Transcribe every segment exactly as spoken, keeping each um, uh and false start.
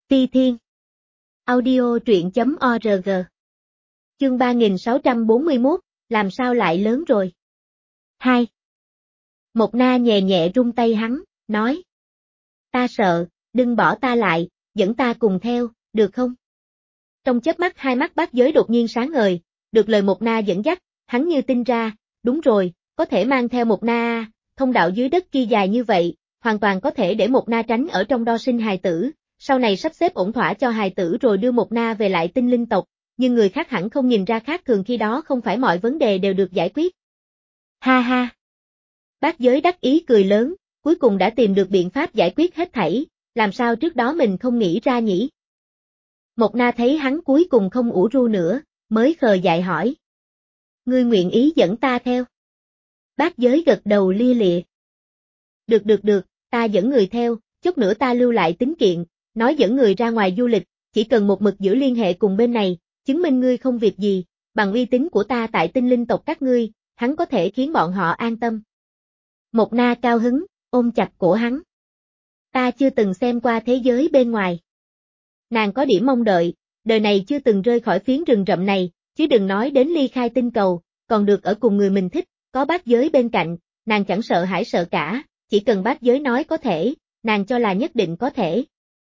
Ti Thiên. Audio truyện chấm org. Chương ba nghìn sáu trăm bốn mươi mốt, làm sao lại lớn rồi? hai. Mộc Na nhẹ nhẹ rung tay hắn, nói. Ta sợ, đừng bỏ ta lại, dẫn ta cùng theo, được không? Trong chớp mắt hai mắt bát giới đột nhiên sáng ngời, được lời Mộc Na dẫn dắt, hắn như tin ra, đúng rồi, có thể mang theo Mộc Na, thông đạo dưới đất kia dài như vậy, hoàn toàn có thể để Mộc Na tránh ở trong đo sinh hài tử. Sau này sắp xếp ổn thỏa cho hài tử rồi đưa Mộc Na về lại tinh linh tộc, nhưng người khác hẳn không nhìn ra khác thường khi đó không phải mọi vấn đề đều được giải quyết. Ha ha! Bát giới đắc ý cười lớn, cuối cùng đã tìm được biện pháp giải quyết hết thảy, làm sao trước đó mình không nghĩ ra nhỉ? Mộc Na thấy hắn cuối cùng không ủ ru nữa, mới khờ dại hỏi. Ngươi nguyện ý dẫn ta theo? Bát giới gật đầu lia lịa. Được được được, ta dẫn người theo, chút nữa ta lưu lại tín kiện. Nói dẫn người ra ngoài du lịch, chỉ cần một mực giữ liên hệ cùng bên này, chứng minh ngươi không việc gì, bằng uy tín của ta tại tinh linh tộc các ngươi, hắn có thể khiến bọn họ an tâm. Mộc Na cao hứng, ôm chặt cổ hắn. Ta chưa từng xem qua thế giới bên ngoài. Nàng có điểm mong đợi, đời này chưa từng rơi khỏi phiến rừng rậm này, chứ đừng nói đến ly khai tinh cầu, còn được ở cùng người mình thích, có bát giới bên cạnh, nàng chẳng sợ hãi sợ cả, chỉ cần bát giới nói có thể, nàng cho là nhất định có thể.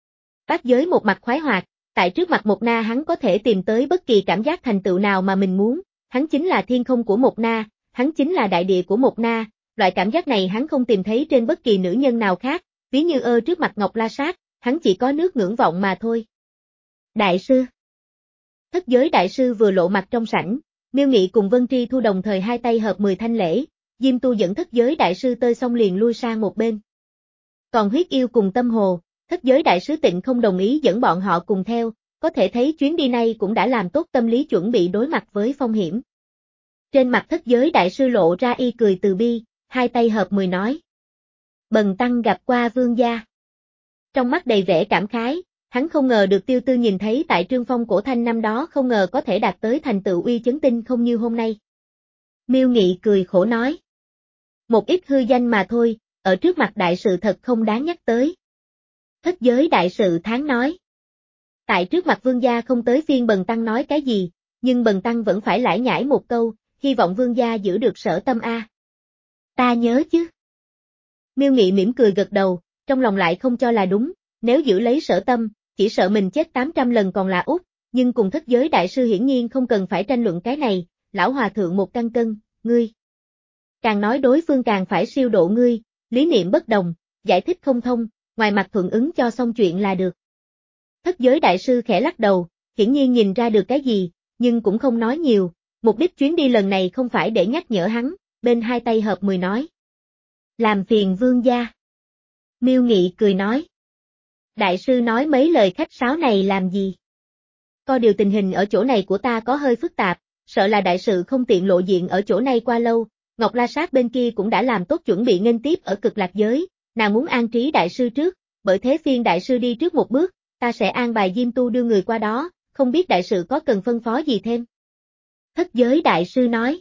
Bát giới một mặt khoái hoạt, tại trước mặt Mộc Na hắn có thể tìm tới bất kỳ cảm giác thành tựu nào mà mình muốn, hắn chính là thiên không của Mộc Na, hắn chính là đại địa của Mộc Na, loại cảm giác này hắn không tìm thấy trên bất kỳ nữ nhân nào khác, ví như ơ trước mặt Ngọc La Sát, hắn chỉ có nước ngưỡng vọng mà thôi. Đại sư. Thất giới đại sư vừa lộ mặt trong sảnh, Miêu Nghị cùng Vân Tri Thu đồng thời hai tay hợp mười thanh lễ, Diêm Tu dẫn thất giới đại sư tơi xong liền lui sang một bên. Còn Huyết Yêu cùng Tâm Hồ, thất giới đại sứ Tịnh không đồng ý dẫn bọn họ cùng theo, có thể thấy chuyến đi này cũng đã làm tốt tâm lý chuẩn bị đối mặt với phong hiểm. Trên mặt thất giới đại sư lộ ra y cười từ bi, hai tay hợp mười nói. Bần tăng gặp qua vương gia. Trong mắt đầy vẻ cảm khái, hắn không ngờ được Tiêu Tư nhìn thấy tại Trương Phong cổ thanh năm đó không ngờ có thể đạt tới thành tựu uy chấn tinh không như hôm nay. Miêu Nghị cười khổ nói. Một ít hư danh mà thôi, ở trước mặt đại sự thật không đáng nhắc tới. Thất giới đại sự tháng nói. Tại trước mặt vương gia không tới phiên bần tăng nói cái gì, nhưng bần tăng vẫn phải lải nhải một câu, hy vọng vương gia giữ được sở tâm a. Ta nhớ chứ. Miêu Nghị mỉm cười gật đầu, trong lòng lại không cho là đúng, nếu giữ lấy sở tâm, chỉ sợ mình chết tám trăm lần còn là út, nhưng cùng thất giới đại sư hiển nhiên không cần phải tranh luận cái này, lão hòa thượng một căn cân, ngươi. Càng nói đối phương càng phải siêu độ ngươi, lý niệm bất đồng, giải thích không thông, ngoài mặt thuận ứng cho xong chuyện là được. Thất giới đại sư khẽ lắc đầu, hiển nhiên nhìn ra được cái gì, nhưng cũng không nói nhiều, mục đích chuyến đi lần này không phải để nhắc nhở hắn, bên hai tay hợp mười nói. Làm phiền vương gia. Miêu Nghị cười nói. Đại sư nói mấy lời khách sáo này làm gì? Có điều tình hình ở chỗ này của ta có hơi phức tạp, sợ là đại sự không tiện lộ diện ở chỗ này qua lâu, Ngọc La Sát bên kia cũng đã làm tốt chuẩn bị nghênh tiếp ở Cực Lạc giới. Nàng muốn an trí đại sư trước, bởi thế phiên đại sư đi trước một bước, ta sẽ an bài Diêm Tu đưa người qua đó, không biết đại sư có cần phân phó gì thêm. Thất giới đại sư nói.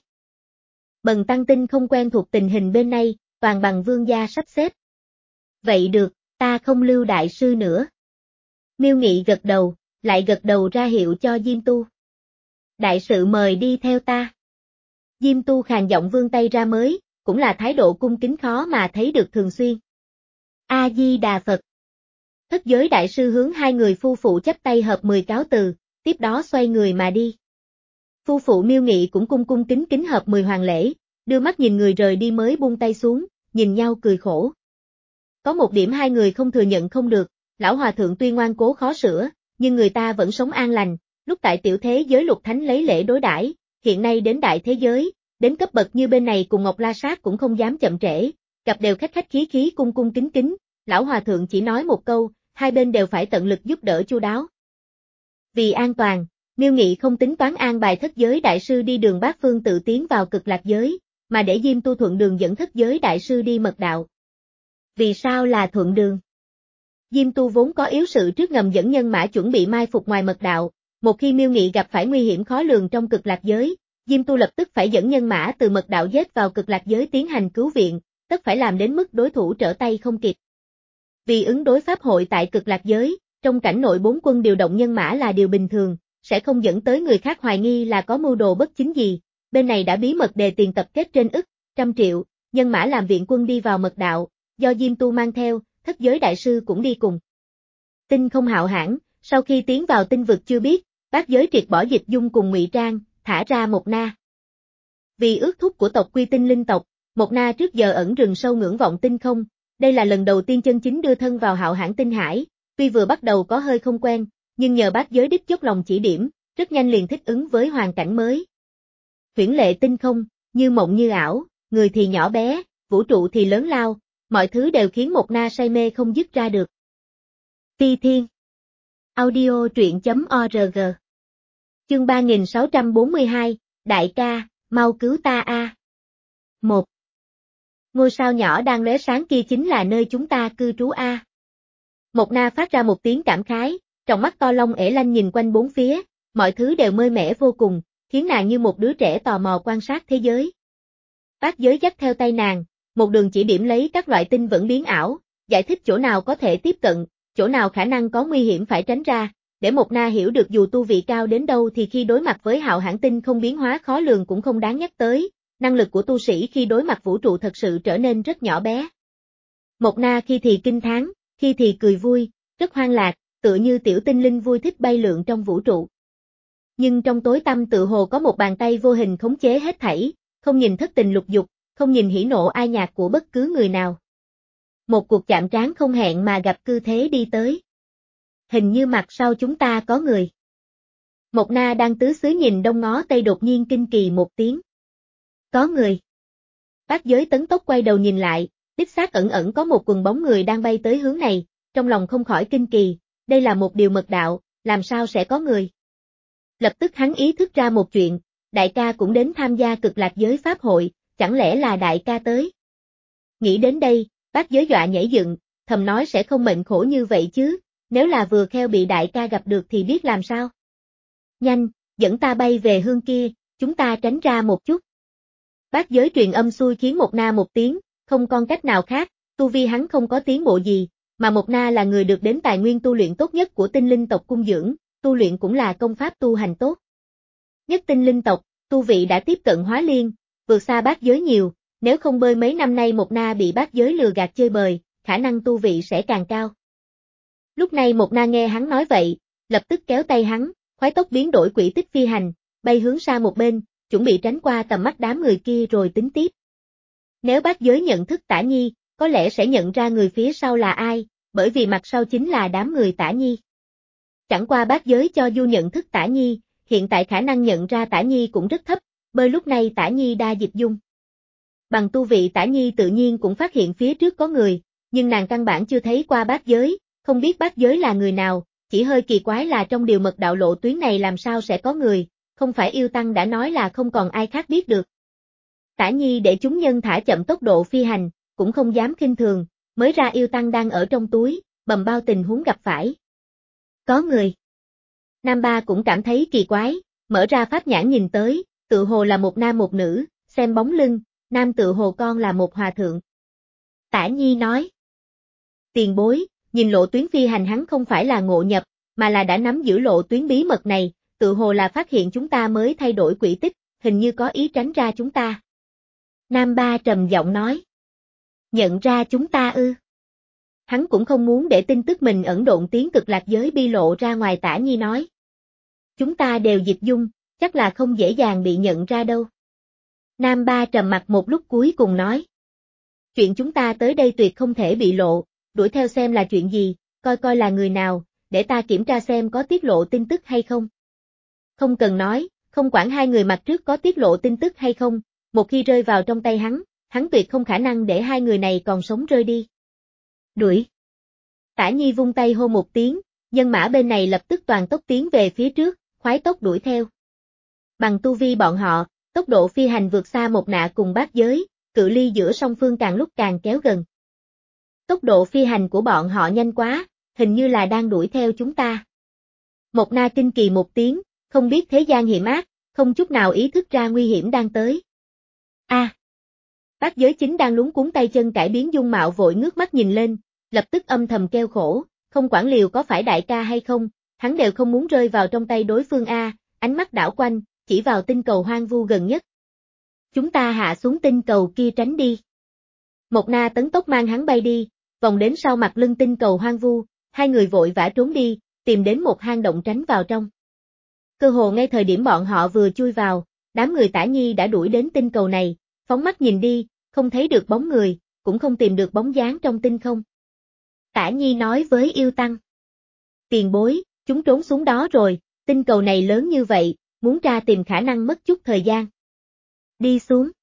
Bần tăng tin không quen thuộc tình hình bên này, toàn bằng vương gia sắp xếp. Vậy được, ta không lưu đại sư nữa. Miêu Nghị gật đầu, lại gật đầu ra hiệu cho Diêm Tu. Đại sự mời đi theo ta. Diêm Tu khàn giọng vươn tay ra mới, cũng là thái độ cung kính khó mà thấy được thường xuyên. A-di-đà Phật. Thất giới đại sư hướng hai người phu phụ chắp tay hợp mười cáo từ, tiếp đó xoay người mà đi. Phu phụ Miêu Nghị cũng cung cung kính kính hợp mười hoàng lễ, đưa mắt nhìn người rời đi mới buông tay xuống, nhìn nhau cười khổ. Có một điểm hai người không thừa nhận không được, lão hòa thượng tuy ngoan cố khó sửa, nhưng người ta vẫn sống an lành, lúc tại tiểu thế giới Lục Thánh lấy lễ đối đãi, hiện nay đến đại thế giới, đến cấp bậc như bên này cùng Ngọc La Sát cũng không dám chậm trễ, gặp đều khách khách khí khí cung cung kính kính, lão hòa thượng chỉ nói một câu, hai bên đều phải tận lực giúp đỡ chu đáo. Vì an toàn, Miêu Nghị không tính toán an bài thất giới đại sư đi đường bát phương tự tiến vào Cực Lạc giới, mà để Diêm Tu thuận đường dẫn thất giới đại sư đi mật đạo. Vì sao là thuận đường? Diêm Tu vốn có yếu sự trước ngầm dẫn nhân mã chuẩn bị mai phục ngoài mật đạo, một khi Miêu Nghị gặp phải nguy hiểm khó lường trong Cực Lạc giới, Diêm Tu lập tức phải dẫn nhân mã từ mật đạo giết vào Cực Lạc giới tiến hành cứu viện, tất phải làm đến mức đối thủ trở tay không kịp. Vì ứng đối pháp hội tại Cực Lạc giới, trong cảnh nội bốn quân điều động nhân mã là điều bình thường, sẽ không dẫn tới người khác hoài nghi là có mưu đồ bất chính gì, bên này đã bí mật đề tiền tập kết trên ức, trăm triệu, nhân mã làm viện quân đi vào mật đạo, do Diêm Tu mang theo, thất giới đại sư cũng đi cùng. Tinh không hạo hãn, sau khi tiến vào tinh vực chưa biết, bát giới triệt bỏ Dịch Dung cùng Ngụy Trang, thả ra Mộc Na. Vì ước thúc của tộc Quy Tinh linh tộc, Mộc Na trước giờ ẩn rừng sâu ngưỡng vọng tinh không, đây là lần đầu tiên chân chính đưa thân vào hạo hãn tinh hải, tuy vừa bắt đầu có hơi không quen, nhưng nhờ bát giới đích dốc lòng chỉ điểm, rất nhanh liền thích ứng với hoàn cảnh mới. Huyễn lệ tinh không, như mộng như ảo, người thì nhỏ bé, vũ trụ thì lớn lao, mọi thứ đều khiến Mộc Na say mê không dứt ra được. Phi Thiên Audio truyện.org Chương ba nghìn sáu trăm bốn mươi hai, Đại ca, mau cứu ta a. một. Ngôi sao nhỏ đang lóe sáng kia chính là nơi chúng ta cư trú a. Mộc Na phát ra một tiếng cảm khái, trong mắt to long ể lanh nhìn quanh bốn phía, mọi thứ đều mới mẻ vô cùng, khiến nàng như một đứa trẻ tò mò quan sát thế giới. Bát giới dắt theo tay nàng, một đường chỉ điểm lấy các loại tinh vẫn biến ảo, giải thích chỗ nào có thể tiếp cận, chỗ nào khả năng có nguy hiểm phải tránh ra, để Mộc Na hiểu được dù tu vị cao đến đâu thì khi đối mặt với hạo hãn tinh không biến hóa khó lường cũng không đáng nhắc tới, năng lực của tu sĩ khi đối mặt vũ trụ thật sự trở nên rất nhỏ bé. Mộc Na khi thì kinh thán, khi thì cười vui, rất hoang lạc, tựa như tiểu tinh linh vui thích bay lượn trong vũ trụ. Nhưng trong tối tăm tự hồ có một bàn tay vô hình khống chế hết thảy, không nhìn thất tình lục dục, không nhìn hỉ nộ ai nhạc của bất cứ người nào. Một cuộc chạm trán không hẹn mà gặp cư thế đi tới. Hình như mặt sau chúng ta có người. Mộc Na đang tứ xứ nhìn đông ngó tây đột nhiên kinh kỳ một tiếng. Có người. Bát giới tấn tốc quay đầu nhìn lại, đích xác ẩn ẩn có một quần bóng người đang bay tới hướng này, trong lòng không khỏi kinh kỳ, đây là một điều mật đạo, làm sao sẽ có người. Lập tức hắn ý thức ra một chuyện, đại ca cũng đến tham gia cực lạc giới pháp hội, chẳng lẽ là đại ca tới. Nghĩ đến đây, bát giới dọa nhảy dựng, thầm nói sẽ không mệnh khổ như vậy chứ, nếu là vừa kheo bị đại ca gặp được thì biết làm sao. Nhanh, dẫn ta bay về hương kia, chúng ta tránh ra một chút. Bát giới truyền âm xui khiến Mộc Na một tiếng, không còn cách nào khác, tu vi hắn không có tiến bộ gì, mà Mộc Na là người được đến tài nguyên tu luyện tốt nhất của tinh linh tộc cung dưỡng, tu luyện cũng là công pháp tu hành tốt. Nhất tinh linh tộc, tu vị đã tiếp cận hóa liên, vượt xa bát giới nhiều, nếu không bơi mấy năm nay Mộc Na bị bát giới lừa gạt chơi bời, khả năng tu vị sẽ càng cao. Lúc này Mộc Na nghe hắn nói vậy, lập tức kéo tay hắn, khoái tốc biến đổi quỹ tích phi hành, bay hướng xa một bên, chuẩn bị tránh qua tầm mắt đám người kia rồi tính tiếp. Nếu bát giới nhận thức Tả Nhi, có lẽ sẽ nhận ra người phía sau là ai, bởi vì mặt sau chính là đám người Tả Nhi. Chẳng qua bát giới cho dù nhận thức Tả Nhi, hiện tại khả năng nhận ra Tả Nhi cũng rất thấp, bởi lúc này Tả Nhi đa dịch dung. Bằng tu vị Tả Nhi tự nhiên cũng phát hiện phía trước có người, nhưng nàng căn bản chưa thấy qua bát giới, không biết bát giới là người nào, chỉ hơi kỳ quái là trong điều mật đạo lộ tuyến này làm sao sẽ có người, không phải yêu tăng đã nói là không còn ai khác biết được. Tả Nhi để chúng nhân thả chậm tốc độ phi hành, cũng không dám khinh thường, mới ra yêu tăng đang ở trong túi, bầm bao tình huống gặp phải. Có người. Nam Ba cũng cảm thấy kỳ quái, mở ra pháp nhãn nhìn tới, tự hồ là một nam một nữ, xem bóng lưng, nam tự hồ con là một hòa thượng. Tả Nhi nói. Tiền bối, nhìn lộ tuyến phi hành hắn không phải là ngộ nhập, mà là đã nắm giữ lộ tuyến bí mật này, tự hồ là phát hiện chúng ta mới thay đổi quỹ tích, hình như có ý tránh ra chúng ta. Nam Ba trầm giọng nói. Nhận ra chúng ta ư? Hắn cũng không muốn để tin tức mình ẩn độn tiến cực lạc giới bi lộ ra ngoài. Tả Nhi nói. Chúng ta đều dịch dung, chắc là không dễ dàng bị nhận ra đâu. Nam Ba trầm mặt một lúc cuối cùng nói. Chuyện chúng ta tới đây tuyệt không thể bị lộ, đuổi theo xem là chuyện gì, coi coi là người nào, để ta kiểm tra xem có tiết lộ tin tức hay không. Không cần nói, không quản hai người mặt trước có tiết lộ tin tức hay không, một khi rơi vào trong tay hắn, hắn tuyệt không khả năng để hai người này còn sống rơi đi. Đuổi. Tả Nhi vung tay hô một tiếng, nhân mã bên này lập tức toàn tốc tiến về phía trước, khoái tốc đuổi theo. Bằng tu vi bọn họ, tốc độ phi hành vượt xa Mộc Na cùng bát giới, cự ly giữa song phương càng lúc càng kéo gần. Tốc độ phi hành của bọn họ nhanh quá, hình như là đang đuổi theo chúng ta. Mộc Na kinh kỳ một tiếng, không biết thế gian hiểm ác, không chút nào ý thức ra nguy hiểm đang tới. A. À, bát giới chính đang lúng cuốn tay chân cải biến dung mạo vội ngước mắt nhìn lên, lập tức âm thầm kêu khổ, không quản liều có phải đại ca hay không, hắn đều không muốn rơi vào trong tay đối phương a, ánh mắt đảo quanh, chỉ vào tinh cầu hoang vu gần nhất. Chúng ta hạ xuống tinh cầu kia tránh đi. Một Na tấn tốc mang hắn bay đi, vòng đến sau mặt lưng tinh cầu hoang vu, hai người vội vã trốn đi, tìm đến một hang động tránh vào trong. Cơ hồ ngay thời điểm bọn họ vừa chui vào, đám người Tả Nhi đã đuổi đến tinh cầu này, phóng mắt nhìn đi, không thấy được bóng người, cũng không tìm được bóng dáng trong tinh không. Tả Nhi nói với Yêu Tăng. Tiền bối, chúng trốn xuống đó rồi, tinh cầu này lớn như vậy, muốn tra tìm khả năng mất chút thời gian. Đi xuống.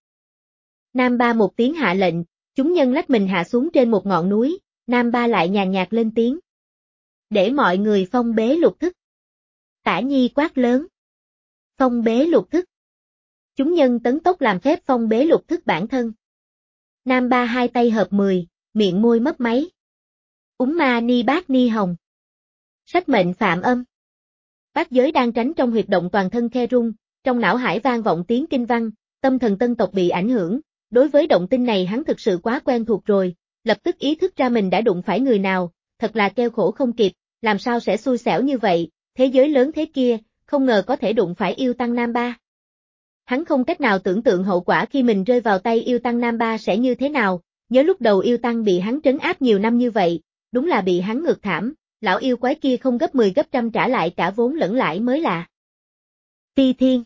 Nam Ba một tiếng hạ lệnh, chúng nhân lách mình hạ xuống trên một ngọn núi, Nam Ba lại nhàn nhạt lên tiếng. Để mọi người phong bế lục thức. Tả Nhi quát lớn. Phong bế lục thức. Chúng nhân tấn tốc làm phép phong bế lục thức bản thân. Nam Ba hai tay hợp mười, miệng môi mấp máy. Úng ma ni bát ni hồng. Sách mệnh phạm âm. Bát giới đang tránh trong huyệt động toàn thân khe rung, trong não hải vang vọng tiếng kinh văn, tâm thần tân tộc bị ảnh hưởng, đối với động tinh này hắn thực sự quá quen thuộc rồi, lập tức ý thức ra mình đã đụng phải người nào, thật là kêu khổ không kịp, làm sao sẽ xui xẻo như vậy, thế giới lớn thế kia, không ngờ có thể đụng phải Yêu Tăng Nam Ba. Hắn không cách nào tưởng tượng hậu quả khi mình rơi vào tay Yêu Tăng Nam Ba sẽ như thế nào, nhớ lúc đầu Yêu Tăng bị hắn trấn áp nhiều năm như vậy, đúng là bị hắn ngược thảm, lão yêu quái kia không gấp mười gấp trăm trả lại cả vốn lẫn lãi mới lạ. Ti Thiên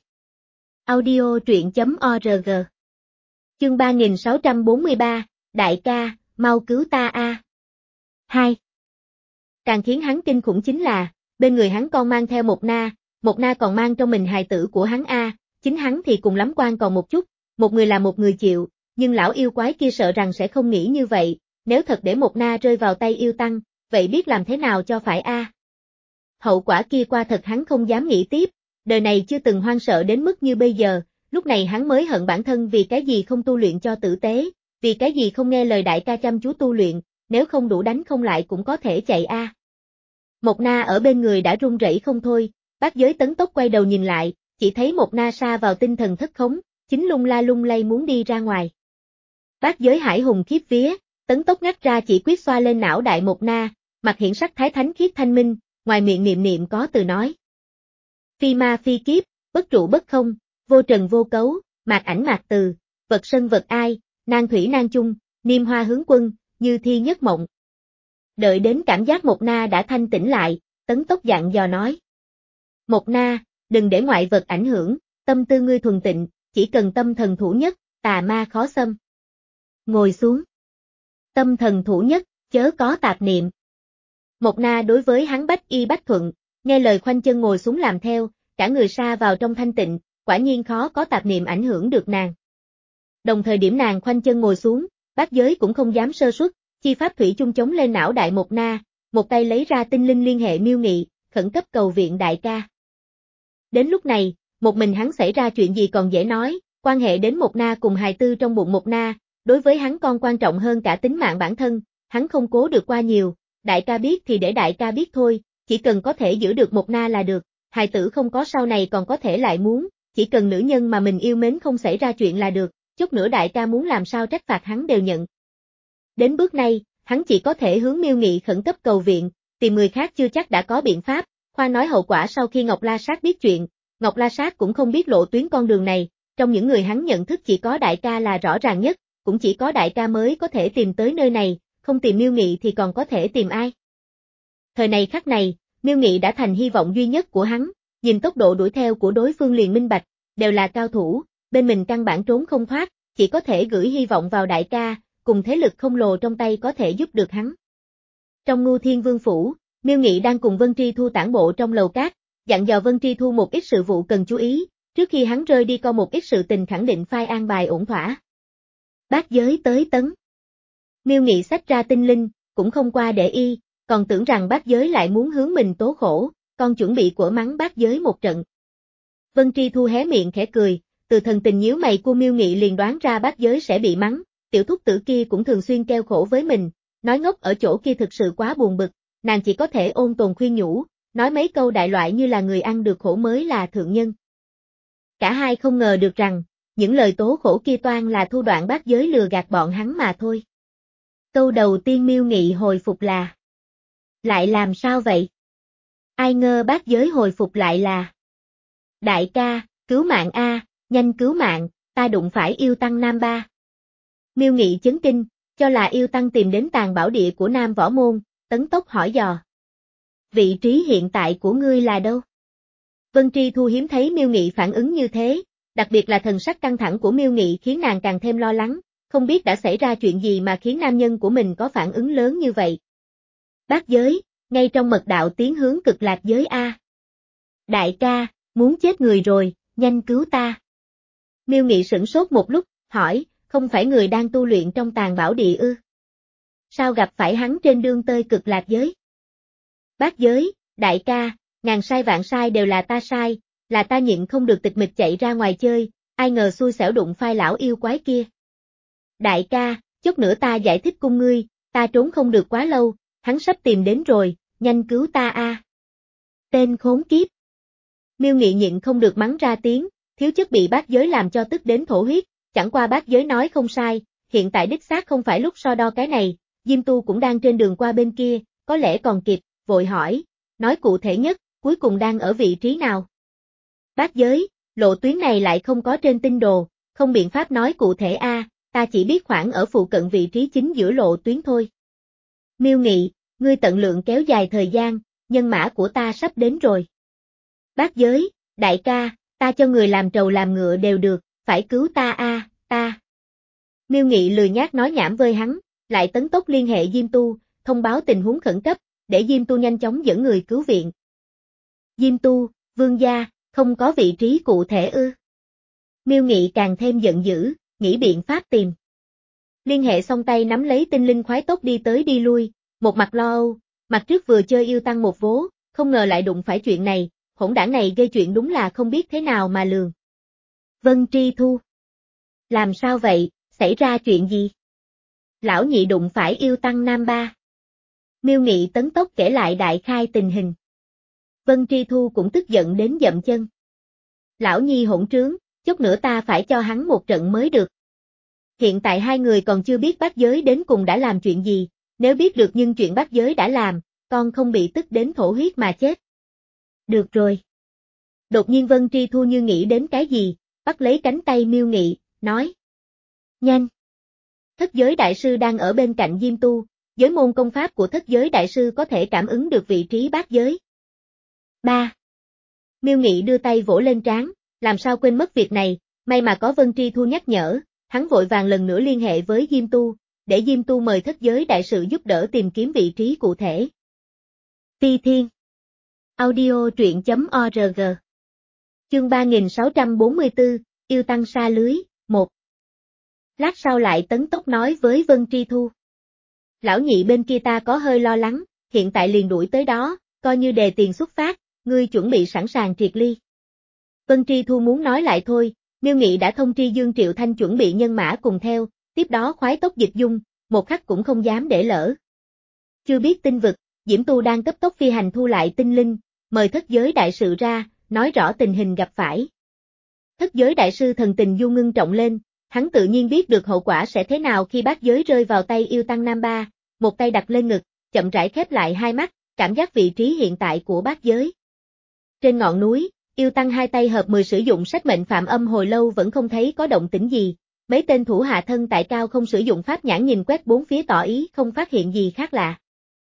Audio truyện.org Chương ba nghìn sáu trăm bốn mươi ba, Đại ca, mau cứu ta a. hai. Càng khiến hắn kinh khủng chính là, bên người hắn còn mang theo một Na, một Na còn mang trong mình hài tử của hắn a, chính hắn thì cùng lắm quan còn một chút, một người là một người chịu, nhưng lão yêu quái kia sợ rằng sẽ không nghĩ như vậy, nếu thật để một Na rơi vào tay yêu tăng, vậy biết làm thế nào cho phải a. Hậu quả kia qua thật hắn không dám nghĩ tiếp, đời này chưa từng hoang sợ đến mức như bây giờ, lúc này hắn mới hận bản thân vì cái gì không tu luyện cho tử tế, vì cái gì không nghe lời đại ca chăm chú tu luyện, nếu không đủ đánh không lại cũng có thể chạy a. Một Na ở bên người đã run rẩy không thôi, bát giới tấn tốc quay đầu nhìn lại, chỉ thấy một Na sa vào tinh thần thất khống, chính lung la lung lay muốn đi ra ngoài. Bát giới hải hùng khiếp vía, tấn tốc ngắt ra chỉ quyết xoa lên não đại một Na, mặt hiện sắc thái thánh khiết thanh minh, ngoài miệng niệm niệm có từ nói. Phi ma phi kiếp, bất trụ bất không, vô trần vô cấu, mạc ảnh mạc từ, vật sân vật ai, nan thủy nan chung, niêm hoa hướng quân, như thi nhất mộng. Đợi đến cảm giác một Na đã thanh tỉnh lại, tấn tốc dặn dò nói. Một Na, đừng để ngoại vật ảnh hưởng, tâm tư ngươi thuần tịnh, chỉ cần tâm thần thủ nhất, tà ma khó xâm. Ngồi xuống. Tâm thần thủ nhất, chớ có tạp niệm. Một Na đối với hắn bách y bách thuận, nghe lời khoanh chân ngồi xuống làm theo, cả người sa vào trong thanh tịnh, quả nhiên khó có tạp niệm ảnh hưởng được nàng. Đồng thời điểm nàng khoanh chân ngồi xuống, bát giới cũng không dám sơ suất, chi pháp thủy chung chống lên não đại một Na, một tay lấy ra tinh linh liên hệ miêu nghị, khẩn cấp cầu viện đại ca. Đến lúc này, một mình hắn xảy ra chuyện gì còn dễ nói, quan hệ đến một Na cùng hài tư trong bụng một Na, đối với hắn còn quan trọng hơn cả tính mạng bản thân, hắn không cố được qua nhiều, đại ca biết thì để đại ca biết thôi, chỉ cần có thể giữ được một Na là được, hài tử không có sau này còn có thể lại muốn, chỉ cần nữ nhân mà mình yêu mến không xảy ra chuyện là được, chút nữa đại ca muốn làm sao trách phạt hắn đều nhận. Đến bước này, hắn chỉ có thể hướng miêu nghị khẩn cấp cầu viện, tìm người khác chưa chắc đã có biện pháp, khoan nói hậu quả sau khi Ngọc La Sát biết chuyện, Ngọc La Sát cũng không biết lộ tuyến con đường này, trong những người hắn nhận thức chỉ có đại ca là rõ ràng nhất, cũng chỉ có đại ca mới có thể tìm tới nơi này, không tìm miêu nghị thì còn có thể tìm ai. Thời này khắc này, miêu nghị đã thành hy vọng duy nhất của hắn, nhìn tốc độ đuổi theo của đối phương liền minh bạch, đều là cao thủ, bên mình căn bản trốn không thoát, chỉ có thể gửi hy vọng vào đại ca, cùng thế lực khổng lồ trong tay có thể giúp được hắn. Trong Ngưu Thiên Vương phủ, Miêu Nghị đang cùng Vân Tri Thu tản bộ trong lầu cát, dặn dò Vân Tri Thu một ít sự vụ cần chú ý, trước khi hắn rơi đi coi một ít sự tình khẳng định phai an bài ổn thỏa. Bát giới tới tấn. Miêu Nghị xách ra tinh linh, cũng không qua để y, còn tưởng rằng bát giới lại muốn hướng mình tố khổ, còn chuẩn bị của mắng bát giới một trận. Vân Tri Thu hé miệng khẽ cười, từ thần tình nhíu mày của Miêu Nghị liền đoán ra bát giới sẽ bị mắng, tiểu thúc tử kia cũng thường xuyên kêu khổ với mình, nói ngốc ở chỗ kia thực sự quá buồn bực, nàng chỉ có thể ôn tồn khuyên nhủ, nói mấy câu đại loại như là người ăn được khổ mới là thượng nhân. Cả hai không ngờ được rằng, những lời tố khổ kia toan là thu đoạn bát giới lừa gạt bọn hắn mà thôi. Câu đầu tiên Miêu Nghị hồi phục là Lại làm sao vậy? Ai ngờ bác giới hồi phục lại là: Đại ca, cứu mạng a, nhanh cứu mạng, ta đụng phải yêu tăng Nam Ba. Miêu Nghị chấn kinh, cho là yêu tăng tìm đến tàng bảo địa của Nam Võ Môn, tấn tốc hỏi dò. Vị trí hiện tại của ngươi là đâu? Vân Tri Thu hiếm thấy Miêu Nghị phản ứng như thế, đặc biệt là thần sắc căng thẳng của Miêu Nghị khiến nàng càng thêm lo lắng, không biết đã xảy ra chuyện gì mà khiến nam nhân của mình có phản ứng lớn như vậy. Bát giới, ngay trong mật đạo tiến hướng Cực Lạc giới a. Đại ca, muốn chết người rồi, nhanh cứu ta. Miêu Nghị sửng sốt một lúc, hỏi, không phải người đang tu luyện trong tàng bảo địa ư? Sao gặp phải hắn trên đường tới Cực Lạc giới? Bát giới, đại ca, ngàn sai vạn sai đều là ta sai, là ta nhịn không được tịch mịch chạy ra ngoài chơi, ai ngờ xui xẻo đụng phai lão yêu quái kia. Đại ca, chút nữa ta giải thích cùng ngươi, ta trốn không được quá lâu, hắn sắp tìm đến rồi, nhanh cứu ta a. Tên khốn kiếp. Miêu Nghị nhịn không được mắng ra tiếng, thiếu chất bị bát giới làm cho tức đến thổ huyết, chẳng qua bát giới nói không sai, hiện tại đích xác không phải lúc so đo cái này, Diêm Tu cũng đang trên đường qua bên kia, có lẽ còn kịp, vội hỏi, nói cụ thể nhất, cuối cùng đang ở vị trí nào? Bát giới, lộ tuyến này lại không có trên tinh đồ, không biện pháp nói cụ thể a, ta chỉ biết khoảng ở phụ cận vị trí chính giữa lộ tuyến thôi. Miêu Nghị, ngươi tận lượng kéo dài thời gian, nhân mã của ta sắp đến rồi. Bát giới, đại ca, ta cho người làm trầu làm ngựa đều được, phải cứu ta a, ta. Miêu Nghị lười nhác nói nhảm với hắn, lại tấn tốc liên hệ Diêm Tu, thông báo tình huống khẩn cấp, để Diêm Tu nhanh chóng dẫn người cứu viện. Diêm Tu, vương gia, không có vị trí cụ thể ư? Miêu Nghị càng thêm giận dữ, nghĩ biện pháp tìm. Liên hệ xong tay nắm lấy tinh linh khoái tốc đi tới đi lui, một mặt lo âu, mặt trước vừa chơi yêu tăng một vố, không ngờ lại đụng phải chuyện này, hỗn đảng này gây chuyện đúng là không biết thế nào mà lường. Vân Tri Thu. Làm sao vậy, xảy ra chuyện gì? Lão nhị đụng phải yêu tăng Nam Ba. Miêu Nghị tấn tốc kể lại đại khai tình hình. Vân Tri Thu cũng tức giận đến dậm chân. Lão nhi hỗn trướng, chút nữa ta phải cho hắn một trận mới được. Hiện tại hai người còn chưa biết bát giới đến cùng đã làm chuyện gì, nếu biết được nhưng chuyện bát giới đã làm, con không bị tức đến thổ huyết mà chết. Được rồi. Đột nhiên Vân Tri Thu như nghĩ đến cái gì, bắt lấy cánh tay Miêu Nghị, nói. Nhanh. Thất giới đại sư đang ở bên cạnh Diêm Tu, giới môn công pháp của thất giới đại sư có thể cảm ứng được vị trí bát giới. ba. Miêu Nghị đưa tay vỗ lên trán, làm sao quên mất việc này, may mà có Vân Tri Thu nhắc nhở, hắn vội vàng lần nữa liên hệ với Diêm Tu, để Diêm Tu mời thất giới đại sự giúp đỡ tìm kiếm vị trí cụ thể. Phi Thiên. Audio truyện chấm org. Chương ba nghìn sáu trăm bốn mươi tư, yêu tăng sa lưới, một. Lát sau lại tấn tốc nói với Vân Tri Thu. Lão nhị bên kia ta có hơi lo lắng, hiện tại liền đuổi tới đó, coi như đề tiền xuất phát, ngươi chuẩn bị sẵn sàng triệt ly. Vân Tri Thu muốn nói lại thôi, Miêu Nghị đã thông tri Dương Triệu Thanh chuẩn bị nhân mã cùng theo, tiếp đó khoái tốc dịch dung, một khắc cũng không dám để lỡ. Chưa biết tinh vực, Diễm Tu đang cấp tốc phi hành thu lại tinh linh, mời thất giới đại sự ra, nói rõ tình hình gặp phải. Thất giới đại sư thần tình du ngưng trọng lên, hắn tự nhiên biết được hậu quả sẽ thế nào khi bát giới rơi vào tay yêu tăng Nam Ba, một tay đặt lên ngực, chậm rãi khép lại hai mắt, cảm giác vị trí hiện tại của bát giới. Trên ngọn núi, yêu tăng hai tay hợp mười sử dụng sách mệnh phạm âm hồi lâu vẫn không thấy có động tĩnh gì, mấy tên thủ hạ thân tại cao không sử dụng pháp nhãn nhìn quét bốn phía tỏ ý không phát hiện gì khác lạ.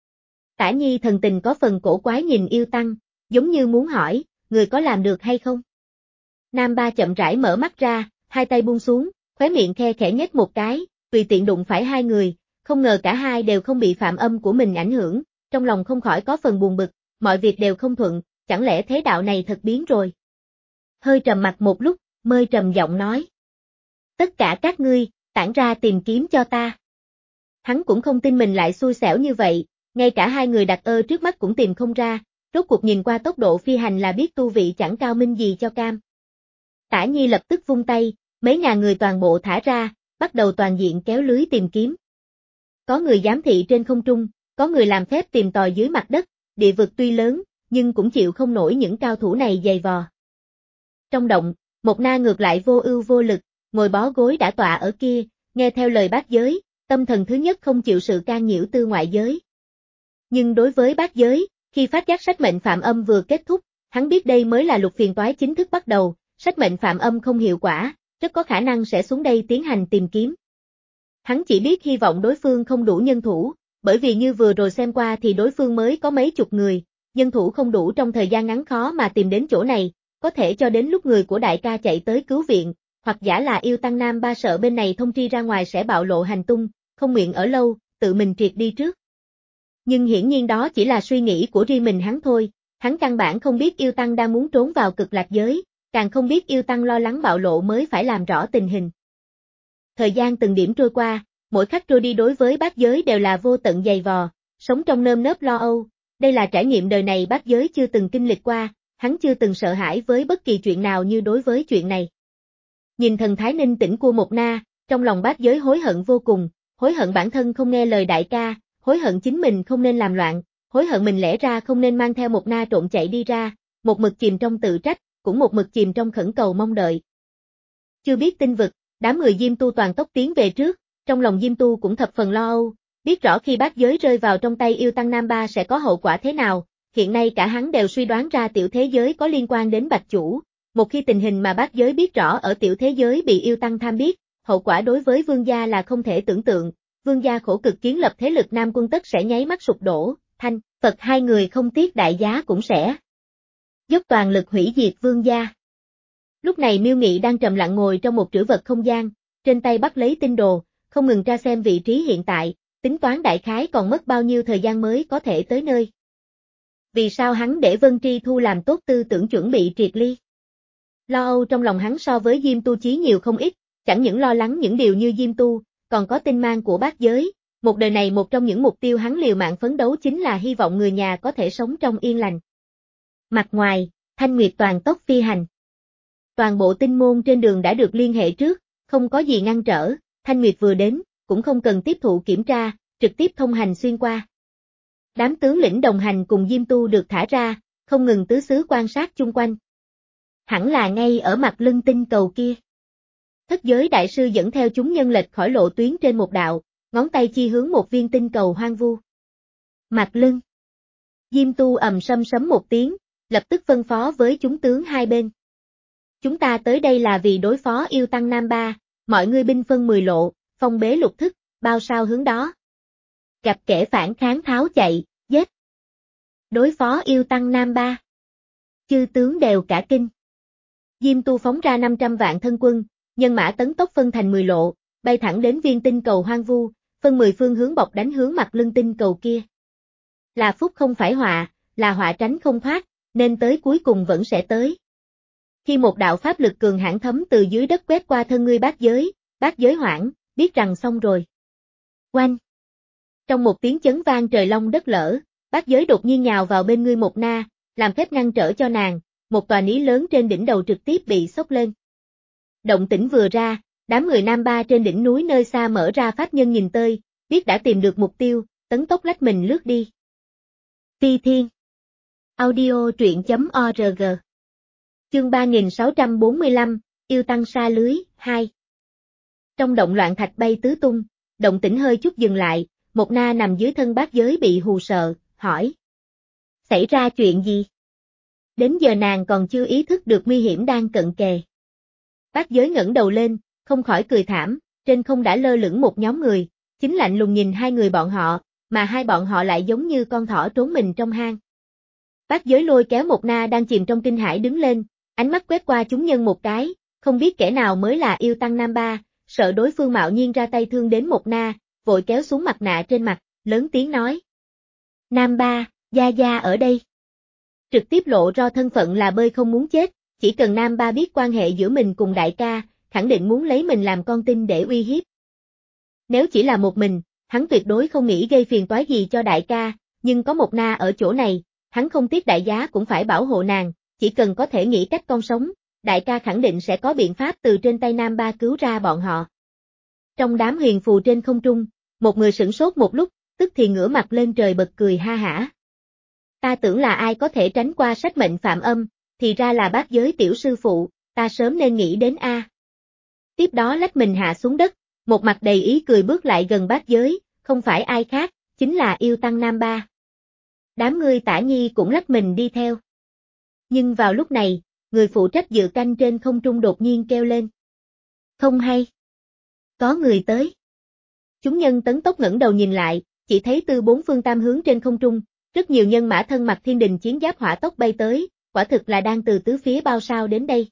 Tả Nhi thần tình có phần cổ quái nhìn yêu tăng, giống như muốn hỏi, người có làm được hay không? Nam Ba chậm rãi mở mắt ra, hai tay buông xuống, khóe miệng khe khẽ nhếch một cái, tùy tiện đụng phải hai người, không ngờ cả hai đều không bị phạm âm của mình ảnh hưởng, trong lòng không khỏi có phần buồn bực, mọi việc đều không thuận, chẳng lẽ thế đạo này thật biến rồi. Hơi trầm mặt một lúc, mới trầm giọng nói. Tất cả các ngươi, tản ra tìm kiếm cho ta. Hắn cũng không tin mình lại xui xẻo như vậy, ngay cả hai người đặt ơ trước mắt cũng tìm không ra, rốt cuộc nhìn qua tốc độ phi hành là biết tu vị chẳng cao minh gì cho cam. Tả Nhi lập tức vung tay, mấy ngàn người toàn bộ thả ra, bắt đầu toàn diện kéo lưới tìm kiếm. Có người giám thị trên không trung, có người làm phép tìm tòi dưới mặt đất, địa vực tuy lớn, nhưng cũng chịu không nổi những cao thủ này dày vò. Trong động, Một Na ngược lại vô ưu vô lực, ngồi bó gối đã tọa ở kia, nghe theo lời bát giới, tâm thần thứ nhất không chịu sự can nhiễu tư ngoại giới. Nhưng đối với bát giới, khi phát giác sách mệnh phạm âm vừa kết thúc, hắn biết đây mới là lục phiền toái chính thức bắt đầu, sách mệnh phạm âm không hiệu quả, rất có khả năng sẽ xuống đây tiến hành tìm kiếm. Hắn chỉ biết hy vọng đối phương không đủ nhân thủ, bởi vì như vừa rồi xem qua thì đối phương mới có mấy chục người, nhân thủ không đủ trong thời gian ngắn khó mà tìm đến chỗ này, có thể cho đến lúc người của đại ca chạy tới cứu viện, hoặc giả là yêu tăng nam ba sợ bên này thông tri ra ngoài sẽ bạo lộ hành tung, không nguyện ở lâu, tự mình triệt đi trước. Nhưng hiển nhiên đó chỉ là suy nghĩ của riêng mình hắn thôi, hắn căn bản không biết yêu tăng đang muốn trốn vào cực lạc giới, càng không biết yêu tăng lo lắng bạo lộ mới phải làm rõ tình hình. Thời gian từng điểm trôi qua, mỗi khắc trôi đi đối với bát giới đều là vô tận dày vò, sống trong nơm nớp lo âu, đây là trải nghiệm đời này bát giới chưa từng kinh lịch qua, hắn chưa từng sợ hãi với bất kỳ chuyện nào như đối với chuyện này. Nhìn thần thái ninh tĩnh của Mộc Na, trong lòng bát giới hối hận vô cùng, hối hận bản thân không nghe lời đại ca, hối hận chính mình không nên làm loạn, hối hận mình lẽ ra không nên mang theo Mộc Na trộn chạy đi ra, một mực chìm trong tự trách, cũng một mực chìm trong khẩn cầu mong đợi. Chưa biết tinh vực, đám người Diêm Tu toàn tốc tiến về trước, trong lòng Diêm Tu cũng thập phần lo âu, biết rõ khi bát giới rơi vào trong tay yêu tăng Nam Ba sẽ có hậu quả thế nào, hiện nay cả hắn đều suy đoán ra tiểu thế giới có liên quan đến Bạch Chủ, một khi tình hình mà bát giới biết rõ ở tiểu thế giới bị yêu tăng tham biết, hậu quả đối với vương gia là không thể tưởng tượng, vương gia khổ cực kiến lập thế lực Nam Quân tất sẽ nháy mắt sụp đổ, Thanh, Phật hai người không tiếc đại giá cũng sẽ dốc toàn lực hủy diệt vương gia. Lúc này Miêu Nghị đang trầm lặng ngồi trong một trữ vật không gian, trên tay bắt lấy tinh đồ, không ngừng tra xem vị trí hiện tại, tính toán đại khái còn mất bao nhiêu thời gian mới có thể tới nơi. Vì sao hắn để Vân Tri Thu làm tốt tư tưởng chuẩn bị triệt ly? Lo âu trong lòng hắn so với Diêm Tu chí nhiều không ít, chẳng những lo lắng những điều như Diêm Tu, còn có tinh mang của bát giới. Một đời này một trong những mục tiêu hắn liều mạng phấn đấu chính là hy vọng người nhà có thể sống trong yên lành. Mặt ngoài, Thanh Nguyệt toàn tốc phi hành. Toàn bộ tinh môn trên đường đã được liên hệ trước, không có gì ngăn trở, Thanh Nguyệt vừa đến, cũng không cần tiếp thụ kiểm tra, trực tiếp thông hành xuyên qua. Đám tướng lĩnh đồng hành cùng Diêm Tu được thả ra, không ngừng tứ xứ quan sát chung quanh. Hẳn là ngay ở mặt lưng tinh cầu kia. Thất giới đại sư dẫn theo chúng nhân lệch khỏi lộ tuyến trên một đạo, ngón tay chi hướng một viên tinh cầu hoang vu. Mặt lưng. Diêm Tu ầm sâm sấm một tiếng, lập tức phân phó với chúng tướng hai bên. Chúng ta tới đây là vì đối phó yêu tăng Nam Ba, mọi người binh phân mười lộ, phong bế lục thức, bao sao hướng đó. Gặp kẻ phản kháng tháo chạy, giết. Đối phó yêu tăng Nam Ba. Chư tướng đều cả kinh. Diêm Tu phóng ra năm trăm vạn thân quân, nhân mã tấn tốc phân thành mười lộ, bay thẳng đến viên tinh cầu hoang vu, phân mười phương hướng bọc đánh hướng mặt lưng tinh cầu kia. Là phúc không phải họa, là họa tránh không thoát, nên tới cuối cùng vẫn sẽ tới. Khi một đạo pháp lực cường hãn thấm từ dưới đất quét qua thân ngươi bát giới, bát giới hoảng, biết rằng xong rồi. Oanh! Trong một tiếng chấn vang trời long đất lở, bát giới đột nhiên nhào vào bên ngươi Mộc Na, làm phép ngăn trở cho nàng, một tòa ní lớn trên đỉnh đầu trực tiếp bị xốc lên. Động tĩnh vừa ra, đám người Nam Ba trên đỉnh núi nơi xa mở ra pháp nhân nhìn tơi, biết đã tìm được mục tiêu, tấn tốc lách mình lướt đi. Phi Thiên Audio truyện chấm org Chương ba nghìn sáu trăm bốn mươi lăm, yêu tăng sa lưới, hai. Trong động loạn thạch bay tứ tung, động tĩnh hơi chút dừng lại, Mộc Na nằm dưới thân bát giới bị hù sợ, hỏi. Xảy ra chuyện gì? Đến giờ nàng còn chưa ý thức được nguy hiểm đang cận kề. Bát giới ngẩng đầu lên, không khỏi cười thảm, trên không đã lơ lửng một nhóm người, chính lạnh lùng nhìn hai người bọn họ, mà hai bọn họ lại giống như con thỏ trốn mình trong hang. Bát giới lôi kéo Mộc Na đang chìm trong kinh hãi đứng lên, ánh mắt quét qua chúng nhân một cái, không biết kẻ nào mới là yêu tăng Nam Ba, sợ đối phương mạo nhiên ra tay thương đến Mộc Na, vội kéo xuống mặt nạ trên mặt, lớn tiếng nói. Nam Ba, Gia Gia ở đây. Trực tiếp lộ ra thân phận là bơi không muốn chết, chỉ cần Nam Ba biết quan hệ giữa mình cùng đại ca, khẳng định muốn lấy mình làm con tin để uy hiếp. Nếu chỉ là một mình, hắn tuyệt đối không nghĩ gây phiền toái gì cho đại ca, nhưng có Mộc Na ở chỗ này, hắn không tiếc đại giá cũng phải bảo hộ nàng, chỉ cần có thể nghĩ cách con sống, đại ca khẳng định sẽ có biện pháp từ trên tay Nam Ba cứu ra bọn họ. Trong đám huyền phù trên không trung, một người sửng sốt một lúc, tức thì ngửa mặt lên trời bật cười ha hả. Ta tưởng là ai có thể tránh qua sách mệnh phạm âm, thì ra là bát giới tiểu sư phụ, ta sớm nên nghĩ đến a. Tiếp đó lách mình hạ xuống đất, một mặt đầy ý cười bước lại gần bát giới, không phải ai khác, chính là yêu tăng Nam Ba. Đám ngươi Tả Nhi cũng lách mình đi theo. Nhưng vào lúc này, người phụ trách dự canh trên không trung đột nhiên kêu lên. Không hay. Có người tới. Chúng nhân tấn tốc ngẩng đầu nhìn lại, chỉ thấy từ bốn phương tám hướng trên không trung, rất nhiều nhân mã thân mặc thiên đình chiến giáp hỏa tốc bay tới, quả thực là đang từ tứ phía bao sao đến đây.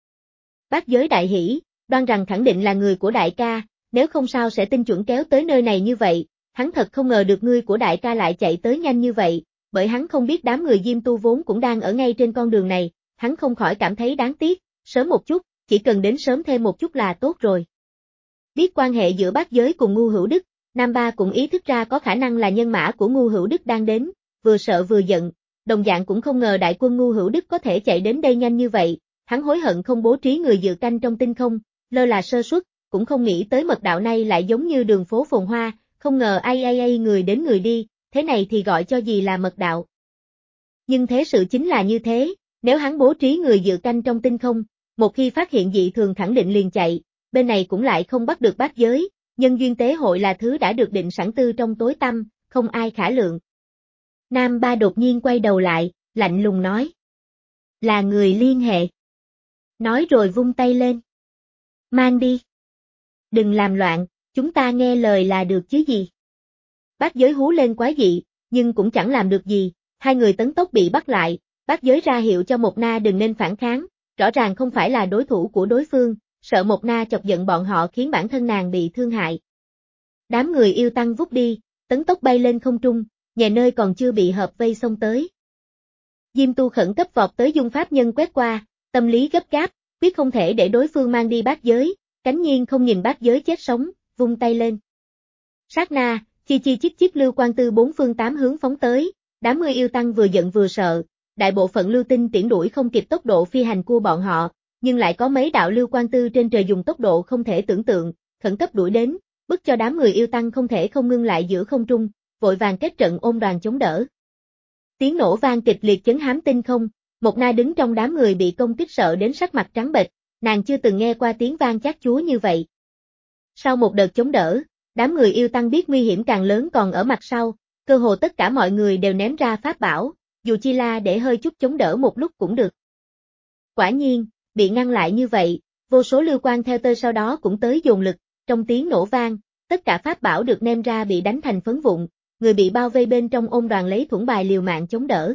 Bát Giới đại hỉ, đoan rằng khẳng định là người của đại ca, nếu không sao sẽ tin chuẩn kéo tới nơi này như vậy, hắn thật không ngờ được ngươi của đại ca lại chạy tới nhanh như vậy, bởi hắn không biết đám người Diêm Tu vốn cũng đang ở ngay trên con đường này, hắn không khỏi cảm thấy đáng tiếc, sớm một chút, chỉ cần đến sớm thêm một chút là tốt rồi. Biết quan hệ giữa Bát Giới cùng Ngu Hữu Đức, Nam Ba cũng ý thức ra có khả năng là nhân mã của Ngu Hữu Đức đang đến, vừa sợ vừa giận, đồng dạng cũng không ngờ đại quân Ngu Hữu Đức có thể chạy đến đây nhanh như vậy, hắn hối hận không bố trí người dự canh trong tinh không, lơ là sơ suất, cũng không nghĩ tới mật đạo này lại giống như đường phố phồn hoa, không ngờ ai ai ai người đến người đi, thế này thì gọi cho gì là mật đạo. Nhưng thế sự chính là như thế, nếu hắn bố trí người dự canh trong tinh không, một khi phát hiện dị thường khẳng định liền chạy, bên này cũng lại không bắt được Bát Giới, nhân duyên tế hội là thứ đã được định sẵn tư trong tối tăm, không ai khả lượng. Nam Ba đột nhiên quay đầu lại, lạnh lùng nói. Là người liên hệ. Nói rồi vung tay lên. Mang đi. Đừng làm loạn, chúng ta nghe lời là được chứ gì. Bát Giới hú lên quái dị, nhưng cũng chẳng làm được gì, hai người tấn tốc bị bắt lại, Bát Giới ra hiệu cho Mộc Na đừng nên phản kháng, rõ ràng không phải là đối thủ của đối phương, sợ Mộc Na chọc giận bọn họ khiến bản thân nàng bị thương hại. Đám người yêu tăng vút đi, tấn tốc bay lên không trung, nhẹ nơi còn chưa bị hợp vây xông tới. Diêm Tu khẩn cấp vọt tới dung pháp nhân quét qua, tâm lý gấp gáp, biết không thể để đối phương mang đi Bát Giới, Cánh Nhiên không nhìn Bát Giới chết sống, vung tay lên. Sát na, chi chi chít chít lưu quang tư bốn phương tám hướng phóng tới, đám người yêu tăng vừa giận vừa sợ, đại bộ phận lưu tinh tiễn đuổi không kịp tốc độ phi hành của bọn họ, nhưng lại có mấy đạo lưu quang tư trên trời dùng tốc độ không thể tưởng tượng, khẩn cấp đuổi đến, bức cho đám người yêu tăng không thể không ngưng lại giữa không trung, vội vàng kết trận ôm đoàn chống đỡ. Tiếng nổ vang kịch liệt chấn hám tinh không, Mộc Na đứng trong đám người bị công kích sợ đến sắc mặt trắng bệch, nàng chưa từng nghe qua tiếng vang chát chúa như vậy. Sau một đợt chống đỡ, đám người yêu tăng biết nguy hiểm càng lớn còn ở mặt sau, cơ hồ tất cả mọi người đều ném ra pháp bảo, dù chi là để hơi chút chống đỡ một lúc cũng được. Quả nhiên, bị ngăn lại như vậy, vô số lưu quang theo tơi sau đó cũng tới dồn lực, trong tiếng nổ vang, tất cả pháp bảo được ném ra bị đánh thành phấn vụn, người bị bao vây bên trong ôm đoàn lấy thuẫn bài liều mạng chống đỡ.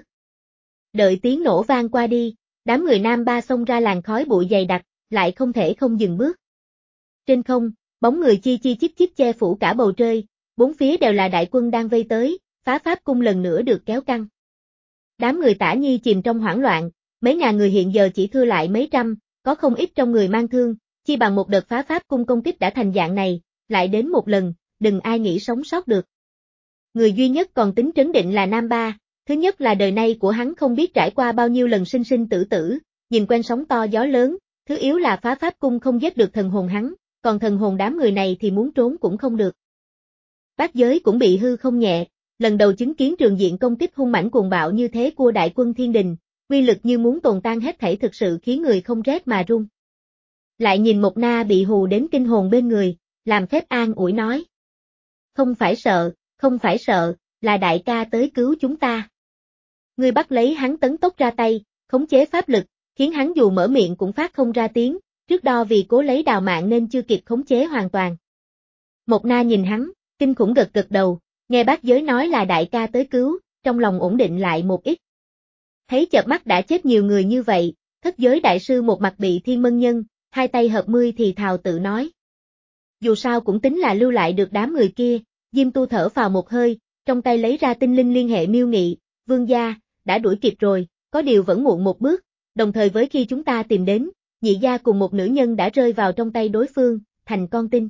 Đợi tiếng nổ vang qua đi, đám người Nam Ba xông ra làn khói bụi dày đặc, lại không thể không dừng bước. Trên không, bóng người chi chi chít chít che phủ cả bầu trời, bốn phía đều là đại quân đang vây tới, phá pháp cung lần nữa được kéo căng. Đám người Tả Nhi chìm trong hoảng loạn, mấy ngàn người hiện giờ chỉ thưa lại mấy trăm, có không ít trong người mang thương, chi bằng một đợt phá pháp cung công kích đã thành dạng này, lại đến một lần, đừng ai nghĩ sống sót được. Người duy nhất còn tính trấn định là Nam Ba, thứ nhất là đời nay của hắn không biết trải qua bao nhiêu lần sinh sinh tử tử, nhìn quen sóng to gió lớn, thứ yếu là phá pháp cung không giết được thần hồn hắn, còn thần hồn đám người này thì muốn trốn cũng không được. Bát Giới cũng bị hư không nhẹ, lần đầu chứng kiến trường diện công kích hung mãnh cuồng bạo như thế của đại quân thiên đình, uy lực như muốn tồn tan hết thảy thực sự khiến người không rét mà run. Lại nhìn Mộc Na bị hù đến kinh hồn bên người, làm phép an ủi nói. Không phải sợ, không phải sợ, là đại ca tới cứu chúng ta. Ngươi bắt lấy hắn tấn tốc ra tay, khống chế pháp lực, khiến hắn dù mở miệng cũng phát không ra tiếng, trước đó vì cố lấy đào mạng nên chưa kịp khống chế hoàn toàn. Mộc Na nhìn hắn, kinh khủng gật gật đầu, nghe Bát Giới nói là đại ca tới cứu, trong lòng ổn định lại một ít. Thấy chợp mắt đã chết nhiều người như vậy, Thất Giới đại sư một mặt bị Thiên Mân Nhân, hai tay hợp mươi thì thào tự nói. Dù sao cũng tính là lưu lại được đám người kia, Diêm Tu thở phào một hơi, trong tay lấy ra tinh linh liên hệ Miêu Nghị, vương gia, đã đuổi kịp rồi, có điều vẫn muộn một bước, đồng thời với khi chúng ta tìm đến, nhị gia cùng một nữ nhân đã rơi vào trong tay đối phương, thành con tin.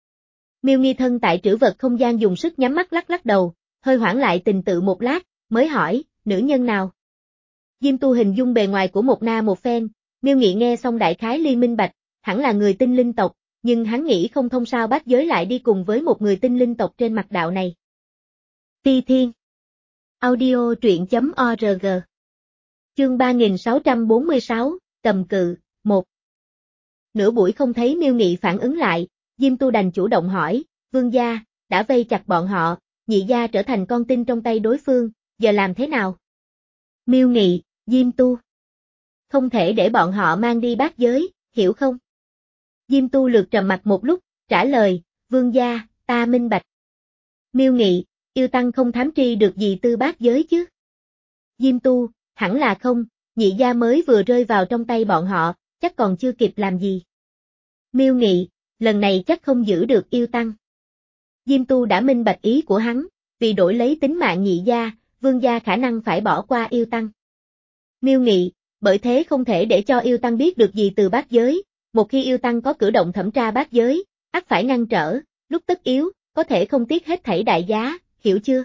Miêu Nghi thân tại trữ vật không gian dùng sức nhắm mắt lắc lắc đầu, hơi hoảng lại tình tự một lát, mới hỏi, nữ nhân nào? Diêm Tu hình dung bề ngoài của Mộc Na một phen, Miêu Nghị nghe xong đại khái liên minh bạch, hẳn là người tinh linh tộc, nhưng hắn nghĩ không thông sao Bát Giới lại đi cùng với một người tinh linh tộc trên mặt đạo này. Phi Thiên Audio truyện chấm org Chương ba nghìn sáu trăm bốn mươi sáu, cầm cự, một Nửa buổi không thấy Miêu Nghị phản ứng lại, Diêm Tu đành chủ động hỏi, vương gia, đã vây chặt bọn họ, nhị gia trở thành con tin trong tay đối phương, giờ làm thế nào? Miêu Nghị, Diêm Tu. Không thể để bọn họ mang đi bát giới, hiểu không? Diêm Tu lược trầm mặt một lúc, trả lời, vương gia, ta minh bạch. Miêu Nghị, yêu tăng không thám tri được gì tư bát giới chứ? Diêm Tu, hẳn là không, nhị gia mới vừa rơi vào trong tay bọn họ, chắc còn chưa kịp làm gì. Miêu Nghị, lần này chắc không giữ được yêu tăng. Diêm Tu đã minh bạch ý của hắn, vì đổi lấy tính mạng nhị gia, vương gia khả năng phải bỏ qua yêu tăng. Miêu Nghị, bởi thế không thể để cho yêu tăng biết được gì từ bát giới, một khi yêu tăng có cử động thẩm tra bát giới, ắt phải ngăn trở, lúc tất yếu, có thể không tiếc hết thảy đại giá, hiểu chưa?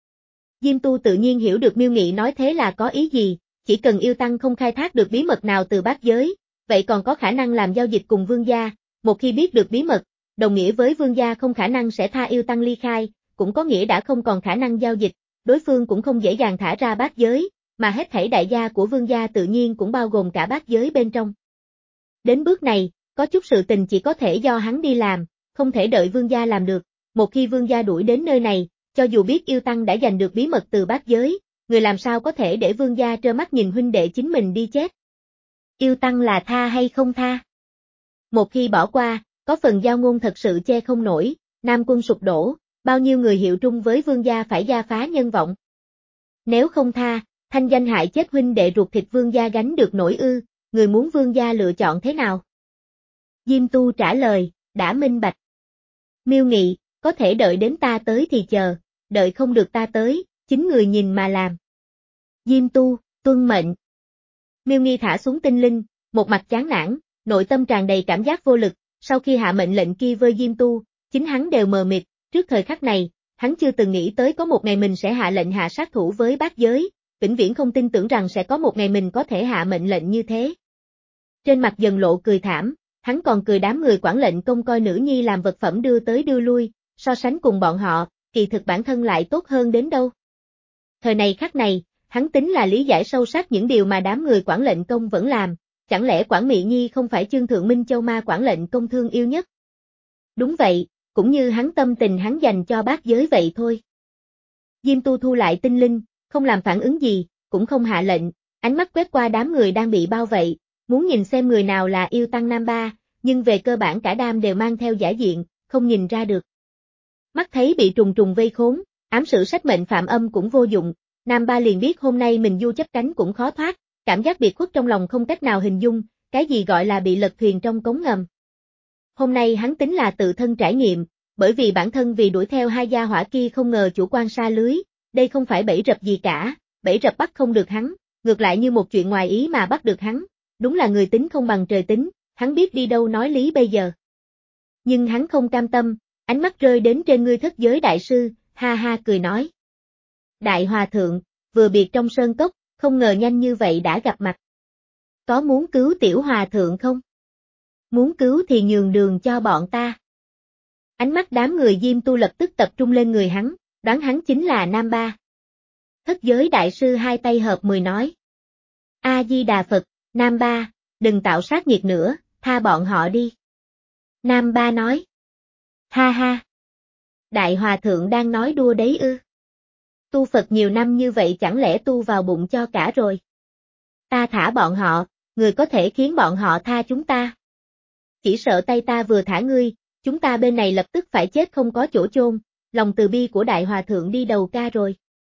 Diêm Tu tự nhiên hiểu được Miêu Nghị nói thế là có ý gì, chỉ cần yêu tăng không khai thác được bí mật nào từ bát giới, vậy còn có khả năng làm giao dịch cùng vương gia, một khi biết được bí mật, đồng nghĩa với vương gia không khả năng sẽ tha yêu tăng ly khai, cũng có nghĩa đã không còn khả năng giao dịch, đối phương cũng không dễ dàng thả ra bát giới, mà hết thảy đại gia của vương gia tự nhiên cũng bao gồm cả bát giới bên trong. Đến bước này, có chút sự tình chỉ có thể do hắn đi làm, không thể đợi vương gia làm được, một khi vương gia đuổi đến nơi này, cho dù biết yêu tăng đã giành được bí mật từ bát giới, người làm sao có thể để vương gia trơ mắt nhìn huynh đệ chính mình đi chết. Yêu tăng là tha hay không tha? Một khi bỏ qua, có phần giao ngôn thật sự che không nổi, Nam quân sụp đổ, bao nhiêu người hiệu trung với vương gia phải gia phá nhân vọng. Nếu không tha, thanh danh hại chết huynh đệ ruột thịt vương gia gánh được nổi ư, người muốn vương gia lựa chọn thế nào? Diêm Tu trả lời, đã minh bạch. Miêu Nghị, có thể đợi đến ta tới thì chờ, đợi không được ta tới, chính người nhìn mà làm. Diêm Tu, tuân mệnh. Miêu Nghi thả xuống tinh linh, một mặt chán nản, nội tâm tràn đầy cảm giác vô lực, sau khi hạ mệnh lệnh kia với Diêm Tu, chính hắn đều mờ mịt, trước thời khắc này, hắn chưa từng nghĩ tới có một ngày mình sẽ hạ lệnh hạ sát thủ với bát giới, vĩnh viễn không tin tưởng rằng sẽ có một ngày mình có thể hạ mệnh lệnh như thế. Trên mặt dần lộ cười thảm, hắn còn cười đám người quản lệnh công coi nữ nhi làm vật phẩm đưa tới đưa lui, so sánh cùng bọn họ, kỳ thực bản thân lại tốt hơn đến đâu. Thời này khắc này, hắn tính là lý giải sâu sắc những điều mà đám người quản lệnh công vẫn làm, chẳng lẽ Quản Mị Nhi không phải Chương Thượng Minh Châu Ma quản lệnh công thương yêu nhất? Đúng vậy, cũng như hắn tâm tình hắn dành cho bát giới vậy thôi. Diêm Tu thu lại tinh linh, không làm phản ứng gì, cũng không hạ lệnh, ánh mắt quét qua đám người đang bị bao vây, muốn nhìn xem người nào là yêu tăng Nam Ba, nhưng về cơ bản cả đám đều mang theo giả diện, không nhìn ra được. Mắt thấy bị trùng trùng vây khốn, ám sử sách mệnh phạm âm cũng vô dụng, Nam Ba liền biết hôm nay mình du chấp cánh cũng khó thoát, cảm giác biệt khuất trong lòng không cách nào hình dung, cái gì gọi là bị lật thuyền trong cống ngầm. Hôm nay hắn tính là tự thân trải nghiệm, bởi vì bản thân vì đuổi theo hai gia hỏa kia không ngờ chủ quan sa lưới, đây không phải bẫy rập gì cả, bẫy rập bắt không được hắn, ngược lại như một chuyện ngoài ý mà bắt được hắn, đúng là người tính không bằng trời tính, hắn biết đi đâu nói lý bây giờ. Nhưng hắn không cam tâm, ánh mắt rơi đến trên ngươi Thất Giới đại sư, ha ha cười nói. Đại hòa thượng, vừa biệt trong sơn cốc, không ngờ nhanh như vậy đã gặp mặt. Có muốn cứu tiểu hòa thượng không? Muốn cứu thì nhường đường cho bọn ta. Ánh mắt đám người Diêm Tu lập tức tập trung lên người hắn, đoán hắn chính là Nam Ba. Thất Giới đại sư hai tay hợp mười nói. A-di-đà Phật, Nam Ba, đừng tạo sát nhiệt nữa, tha bọn họ đi. Nam Ba nói. Ha ha. Đại hòa thượng đang nói đùa đấy ư. Tu Phật nhiều năm như vậy chẳng lẽ tu vào bụng cho cả rồi. Ta thả bọn họ, người có thể khiến bọn họ tha chúng ta. Chỉ sợ tay ta vừa thả ngươi, chúng ta bên này lập tức phải chết không có chỗ chôn, lòng từ bi của đại hòa thượng đi đầu ca rồi.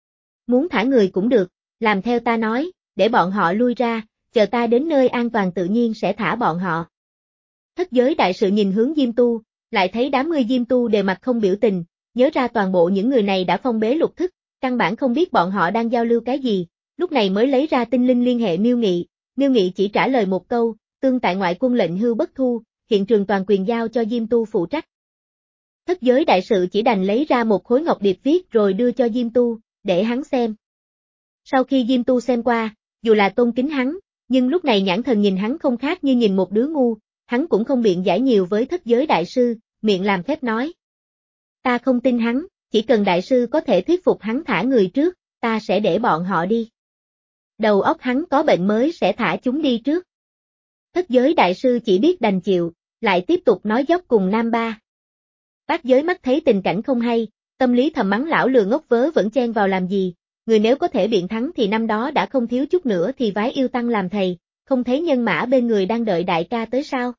Muốn thả người cũng được, làm theo ta nói, để bọn họ lui ra, chờ ta đến nơi an toàn tự nhiên sẽ thả bọn họ. Thất Giới đại sự nhìn hướng Diêm Tu, lại thấy đám người Diêm Tu đều mặt không biểu tình, nhớ ra toàn bộ những người này đã phong bế lục thức, căn bản không biết bọn họ đang giao lưu cái gì, lúc này mới lấy ra tinh linh liên hệ Miêu Nghị, Miêu Nghị chỉ trả lời một câu, tương tại ngoại quân lệnh hưu bất thu, hiện trường toàn quyền giao cho Diêm Tu phụ trách. Thất Giới đại sự chỉ đành lấy ra một khối ngọc điệp viết rồi đưa cho Diêm Tu, để hắn xem. Sau khi Diêm Tu xem qua, dù là tôn kính hắn, nhưng lúc này nhãn thần nhìn hắn không khác như nhìn một đứa ngu, hắn cũng không biện giải nhiều với Thất Giới đại sư, miệng làm phép nói. Ta không tin hắn, chỉ cần đại sư có thể thuyết phục hắn thả người trước, ta sẽ để bọn họ đi. Đầu óc hắn có bệnh mới sẽ thả chúng đi trước. Thất Giới đại sư chỉ biết đành chịu, lại tiếp tục nói dốc cùng Nam Ba. Bát Giới mắt thấy tình cảnh không hay, tâm lý thầm mắng lão lừa ngốc vớ vẫn chen vào làm gì, người nếu có thể biện thắng thì năm đó đã không thiếu chút nữa thì vái yêu tăng làm thầy, không thấy nhân mã bên người đang đợi đại ca tới sao.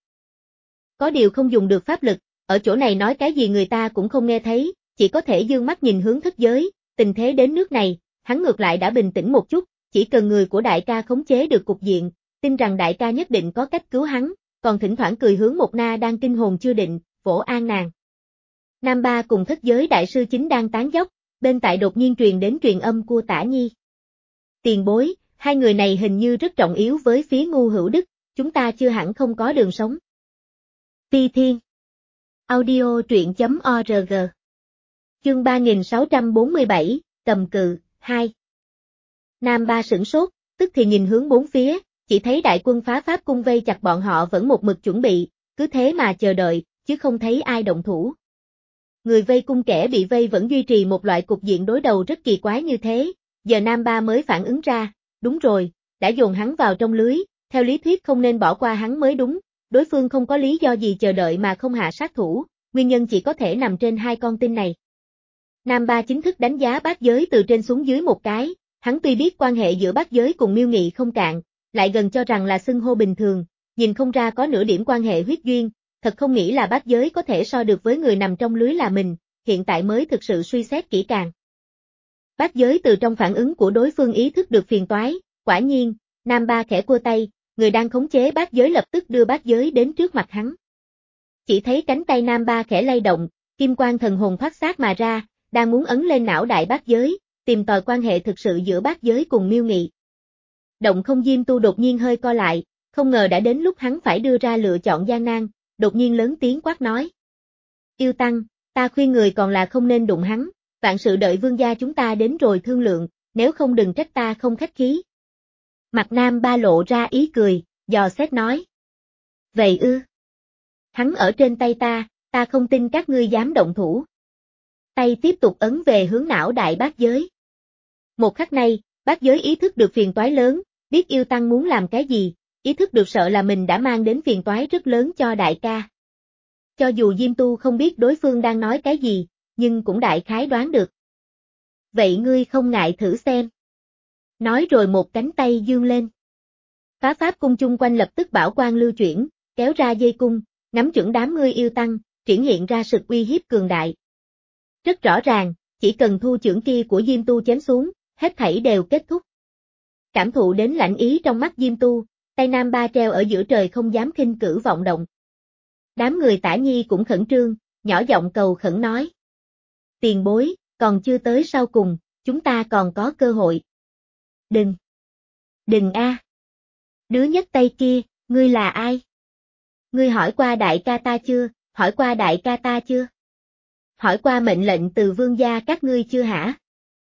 Có điều không dùng được pháp lực, ở chỗ này nói cái gì người ta cũng không nghe thấy, chỉ có thể dương mắt nhìn hướng thất giới, tình thế đến nước này, hắn ngược lại đã bình tĩnh một chút, chỉ cần người của đại ca khống chế được cục diện, tin rằng đại ca nhất định có cách cứu hắn, còn thỉnh thoảng cười hướng Một Na đang kinh hồn chưa định, vỗ an nàng. Nam Ba cùng thất giới đại sư chính đang tán dóc, bên tại đột nhiên truyền đến truyền âm của Tả Nhi. Tiền bối, hai người này hình như rất trọng yếu với phía Ngu Hữu Đức, chúng ta chưa hẳn không có đường sống. Phi Thiên Audio truyện.org Chương ba nghìn sáu trăm bốn mươi bảy, Cầm Cự, hai. Nam Ba sửng sốt, tức thì nhìn hướng bốn phía, chỉ thấy đại quân phá pháp cung vây chặt bọn họ vẫn một mực chuẩn bị, cứ thế mà chờ đợi, chứ không thấy ai động thủ. Người vây cung kẻ bị vây vẫn duy trì một loại cục diện đối đầu rất kỳ quái như thế, giờ Nam Ba mới phản ứng ra, đúng rồi, đã dồn hắn vào trong lưới, theo lý thuyết không nên bỏ qua hắn mới đúng, đối phương không có lý do gì chờ đợi mà không hạ sát thủ, nguyên nhân chỉ có thể nằm trên hai con tin này. Nam Ba chính thức đánh giá bát giới từ trên xuống dưới một cái, hắn tuy biết quan hệ giữa bát giới cùng Miêu Nghị không cạn, lại gần cho rằng là xưng hô bình thường, nhìn không ra có nửa điểm quan hệ huyết duyên, thật không nghĩ là bát giới có thể so được với người nằm trong lưới là mình, hiện tại mới thực sự suy xét kỹ càng. Bát giới từ trong phản ứng của đối phương ý thức được phiền toái, quả nhiên, Nam Ba khẽ cua tay, người đang khống chế bát giới lập tức đưa bát giới đến trước mặt hắn. Chỉ thấy cánh tay Nam Ba khẽ lay động, kim quang thần hồn thoát xác mà ra, đang muốn ấn lên não đại bát giới, tìm tòi quan hệ thực sự giữa bát giới cùng Miêu Nghị. Động Không Diêm Tu đột nhiên hơi co lại, không ngờ đã đến lúc hắn phải đưa ra lựa chọn gian nan, đột nhiên lớn tiếng quát nói. Yêu Tăng, ta khuyên người còn là không nên đụng hắn, vạn sự đợi vương gia chúng ta đến rồi thương lượng, nếu không đừng trách ta không khách khí. Mặt Nam Ba lộ ra ý cười, dò xét nói. Vậy ư? Hắn ở trên tay ta, ta không tin các ngươi dám động thủ. Tay tiếp tục ấn về hướng não đại bát giới. Một khắc này, bát giới ý thức được phiền toái lớn, biết Yêu Tăng muốn làm cái gì, ý thức được sợ là mình đã mang đến phiền toái rất lớn cho đại ca. Cho dù Diêm Tu không biết đối phương đang nói cái gì, nhưng cũng đại khái đoán được. Vậy ngươi không ngại thử xem. Nói rồi một cánh tay dương lên. Phá pháp cung chung quanh lập tức bảo quan lưu chuyển, kéo ra dây cung, ngắm chuẩn đám ngươi Yêu Tăng, triển hiện ra sự uy hiếp cường đại. Rất rõ ràng, chỉ cần thu chưởng kia của Diêm Tu chém xuống, hết thảy đều kết thúc. Cảm thụ đến lạnh ý trong mắt Diêm Tu, tay Nam Ba treo ở giữa trời không dám khinh cử vọng động. Đám người Tả Nhi cũng khẩn trương, nhỏ giọng cầu khẩn nói. Tiền bối, còn chưa tới sau cùng, chúng ta còn có cơ hội. Đừng! Đừng a! Đứa nhấc tay kia, ngươi là ai? Ngươi hỏi qua đại ca ta chưa, hỏi qua đại ca ta chưa? Hỏi qua mệnh lệnh từ vương gia các ngươi chưa hả?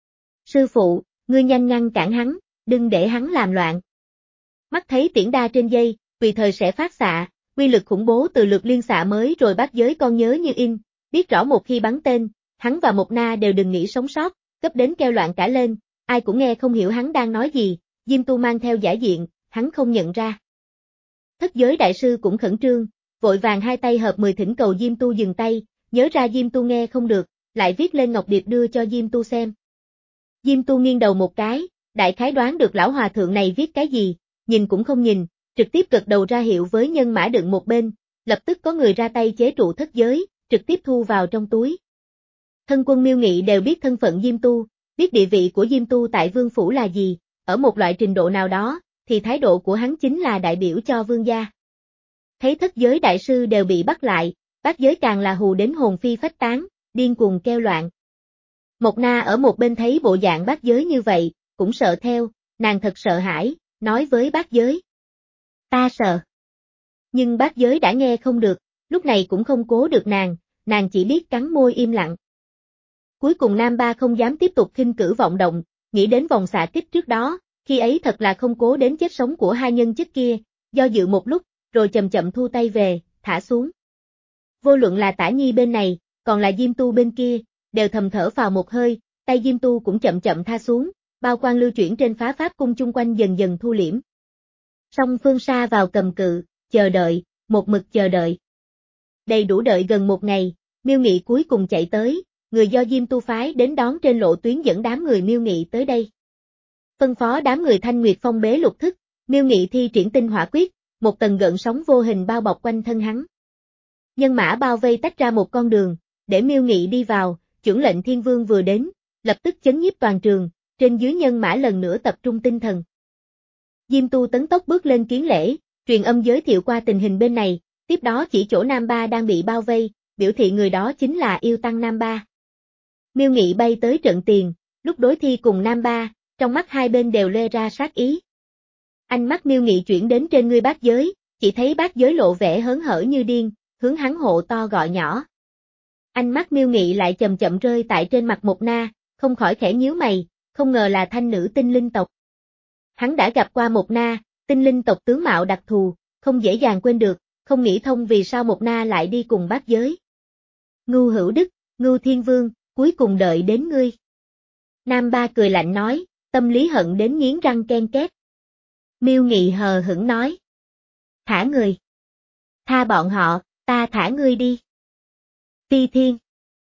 Sư phụ, ngươi nhanh ngăn cản hắn, đừng để hắn làm loạn. Mắt thấy tiễn đa trên dây, tùy thời sẽ phát xạ, quy lực khủng bố từ lượt liên xạ mới rồi bát giới con nhớ như in, biết rõ một khi bắn tên, hắn và Một Na đều đừng nghĩ sống sót, cấp đến kêu loạn cả lên, ai cũng nghe không hiểu hắn đang nói gì, Diêm Tu mang theo giả diện, hắn không nhận ra. Thất giới đại sư cũng khẩn trương, vội vàng hai tay hợp mười thỉnh cầu Diêm Tu dừng tay, nhớ ra Diêm Tu nghe không được, lại viết lên ngọc điệp đưa cho Diêm Tu xem. Diêm Tu nghiêng đầu một cái, đại khái đoán được lão hòa thượng này viết cái gì, nhìn cũng không nhìn, trực tiếp gật đầu ra hiệu với nhân mã đựng một bên, lập tức có người ra tay chế trụ thất giới, trực tiếp thu vào trong túi. Thân quân Miêu Nghị đều biết thân phận Diêm Tu, biết địa vị của Diêm Tu tại vương phủ là gì, ở một loại trình độ nào đó, thì thái độ của hắn chính là đại biểu cho vương gia. Thấy thất giới đại sư đều bị bắt lại, bát giới càng là hù đến hồn phi phách tán, điên cuồng kêu loạn. Một Na ở một bên thấy bộ dạng bát giới như vậy, cũng sợ theo, nàng thật sợ hãi, nói với bát giới. Ta sợ. Nhưng bát giới đã nghe không được, lúc này cũng không cố được nàng, nàng chỉ biết cắn môi im lặng. Cuối cùng Nam Ba không dám tiếp tục khinh cử vọng động, nghĩ đến vòng xạ kích trước đó, khi ấy thật là không cố đến chết sống của hai nhân chất kia, do dự một lúc, rồi chậm chậm thu tay về, thả xuống. Vô luận là Tả Nhi bên này, còn là Diêm Tu bên kia, đều thầm thở vào một hơi, tay Diêm Tu cũng chậm chậm tha xuống, bao quan lưu chuyển trên phá pháp cung chung quanh dần dần thu liễm. Song phương xa vào cầm cự, chờ đợi, một mực chờ đợi. Đầy đủ đợi gần một ngày, Miêu Nghị cuối cùng chạy tới, người do Diêm Tu phái đến đón trên lộ tuyến dẫn đám người Miêu Nghị tới đây. Phân phó đám người Thanh Nguyệt Phong bế lục thức, Miêu Nghị thi triển tinh hỏa quyết, một tầng gợn sóng vô hình bao bọc quanh thân hắn. Nhân mã bao vây tách ra một con đường, để Miêu Nghị đi vào, chưởng lệnh Thiên Vương vừa đến, lập tức chấn nhiếp toàn trường, trên dưới nhân mã lần nữa tập trung tinh thần. Diêm Tu tấn tốc bước lên kiến lễ, truyền âm giới thiệu qua tình hình bên này, tiếp đó chỉ chỗ Nam Ba đang bị bao vây, biểu thị người đó chính là yêu tăng Nam Ba. Miêu Nghị bay tới trận tiền, lúc đối thi cùng Nam Ba, trong mắt hai bên đều lóe ra sát ý. Ánh mắt Miêu Nghị chuyển đến trên người Bát Giới, chỉ thấy Bát Giới lộ vẻ hớn hở như điên, hướng hắn hộ to gọi nhỏ. Ánh mắt Miêu Nghị lại chậm chậm rơi tại trên mặt Mộc Na, không khỏi khẽ nhíu mày, không ngờ là thanh nữ tinh linh tộc. Hắn đã gặp qua Mộc Na, tinh linh tộc tướng mạo đặc thù, không dễ dàng quên được, không nghĩ thông vì sao Mộc Na lại đi cùng Bát Giới. Ngưu Hữu Đức, Ngưu Thiên Vương, cuối cùng đợi đến ngươi. Nam Ba cười lạnh nói, tâm lý hận đến nghiến răng ken két. Miêu Nghị hờ hững nói. Thả người. Tha bọn họ, ta thả ngươi đi. Phi Thiên.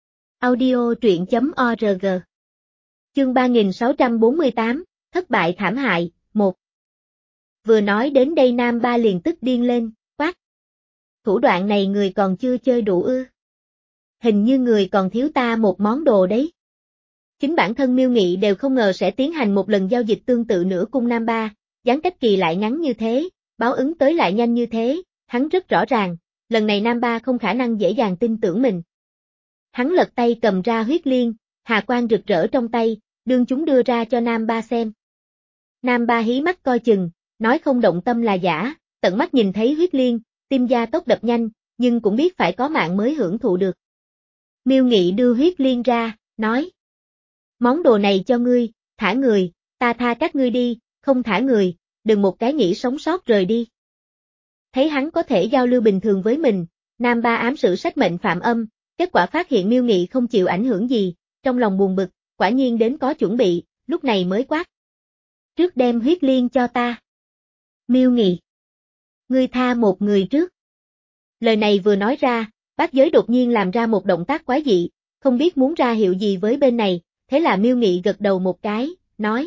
Audio truyện chấm org. Chương ba nghìn sáu trăm bốn mươi tám, thất bại thảm hại, một. Vừa nói đến đây Nam Ba liền tức điên lên, quát. Thủ đoạn này người còn chưa chơi đủ ư. Hình như người còn thiếu ta một món đồ đấy. Chính bản thân Miêu Nghị đều không ngờ sẽ tiến hành một lần giao dịch tương tự nữa cung Nam Ba, giáng cách kỳ lại ngắn như thế, báo ứng tới lại nhanh như thế, hắn rất rõ ràng, lần này Nam Ba không khả năng dễ dàng tin tưởng mình. Hắn lật tay cầm ra huyết liên, hà quang rực rỡ trong tay, đương chúng đưa ra cho Nam Ba xem. Nam Ba hí mắt coi chừng, nói không động tâm là giả, tận mắt nhìn thấy huyết liên, tim gia tốc đập nhanh, nhưng cũng biết phải có mạng mới hưởng thụ được. Miêu Nghị đưa huyết liên ra, nói. Món đồ này cho ngươi, thả người, ta tha các ngươi đi, không thả người, đừng một cái nghĩ sống sót rời đi. Thấy hắn có thể giao lưu bình thường với mình, Nam Ba ám sử sách mệnh phạm âm, kết quả phát hiện Miêu Nghị không chịu ảnh hưởng gì, trong lòng buồn bực, quả nhiên đến có chuẩn bị, lúc này mới quát. Trước đem huyết liên cho ta. Miêu Nghị. Ngươi tha một người trước. Lời này vừa nói ra, Bát Giới đột nhiên làm ra một động tác quái dị, không biết muốn ra hiệu gì với bên này, thế là Miêu Nghị gật đầu một cái, nói.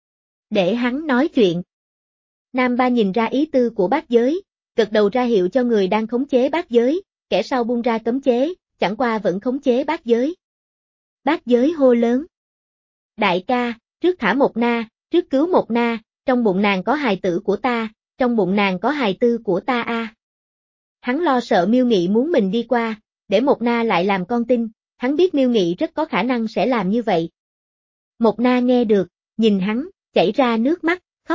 Để hắn nói chuyện. Nam Ba nhìn ra ý tư của Bát Giới, gật đầu ra hiệu cho người đang khống chế Bát Giới, kẻ sau buông ra cấm chế, chẳng qua vẫn khống chế Bát Giới. Bát Giới hô lớn. Đại ca, trước thả Mộc Na, trước cứu Mộc Na, trong bụng nàng có hài tử của ta, trong bụng nàng có hài tư của ta a. À. Hắn lo sợ Miêu Nghị muốn mình đi qua, để Mộc Na lại làm con tin, hắn biết Miêu Nghị rất có khả năng sẽ làm như vậy. Mộc Na nghe được, nhìn hắn, chảy ra nước mắt, khóc.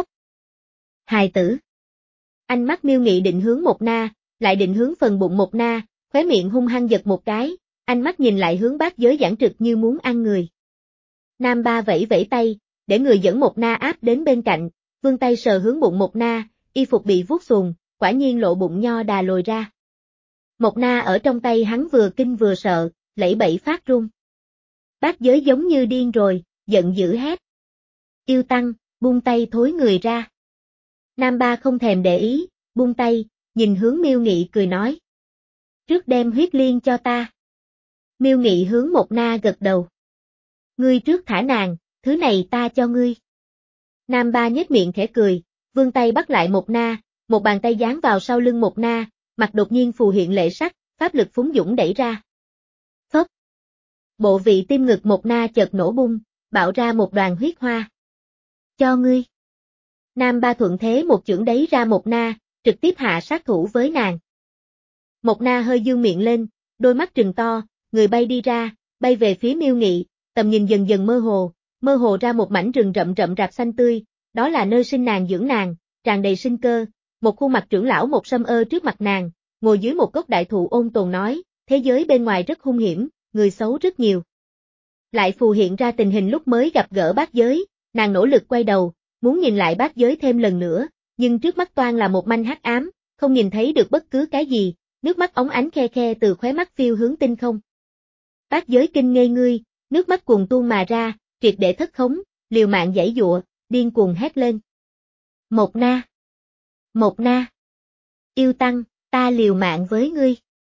Hài tử. Ánh mắt Miêu Nghị định hướng Mộc Na, lại định hướng phần bụng Mộc Na, khóe miệng hung hăng giật một cái, ánh mắt nhìn lại hướng Bát Giới giãn trực như muốn ăn người. Nam Ba vẫy vẫy tay, để người dẫn Mộc Na áp đến bên cạnh, vươn tay sờ hướng bụng Mộc Na, y phục bị vuốt xuồng, quả nhiên lộ bụng nho đà lồi ra. Mộc Na ở trong tay hắn vừa kinh vừa sợ, lẫy bẫy phát run. Bát Giới giống như điên rồi, giận dữ hét. Yêu tăng, buông tay thối người ra. Nam Ba không thèm để ý, buông tay, nhìn hướng Miêu Nghị cười nói. Trước đem huyết liên cho ta. Miêu Nghị hướng Mộc Na gật đầu. Ngươi trước thả nàng, thứ này ta cho ngươi. Nam Ba nhếch miệng khẽ cười, vươn tay bắt lại Mộc Na, một bàn tay dán vào sau lưng Mộc Na, mặt đột nhiên phù hiện lệ sắc, pháp lực phúng dũng đẩy ra. Phốc. Bộ vị tim ngực Mộc Na chợt nổ bung, bạo ra một đoàn huyết hoa. Cho ngươi. Nam Ba thuận thế một chưởng đẩy ra Mộc Na, trực tiếp hạ sát thủ với nàng. Mộc Na hơi dương miệng lên, đôi mắt trừng to, người bay đi ra, bay về phía Miêu Nghị, tầm nhìn dần dần mơ hồ, mơ hồ ra một mảnh rừng rậm rậm rạp xanh tươi, đó là nơi sinh nàng dưỡng nàng, tràn đầy sinh cơ, một khuôn mặt trưởng lão một sâm ơ trước mặt nàng, ngồi dưới một gốc đại thụ ôn tồn nói, thế giới bên ngoài rất hung hiểm, người xấu rất nhiều. Lại phù hiện ra tình hình lúc mới gặp gỡ Bát Giới, nàng nỗ lực quay đầu, muốn nhìn lại Bát Giới thêm lần nữa, nhưng trước mắt toan là một manh hắc ám, không nhìn thấy được bất cứ cái gì, nước mắt óng ánh khe khe từ khóe mắt phiêu hướng tinh không. Bát Giới kinh ngây ngươi, nước mắt cuồn tuôn mà ra, triệt để thất khống, liều mạng giãy giụa, điên cuồng hét lên. Mộc Na! Mộc Na! Yêu tăng, ta liều mạng với ngươi.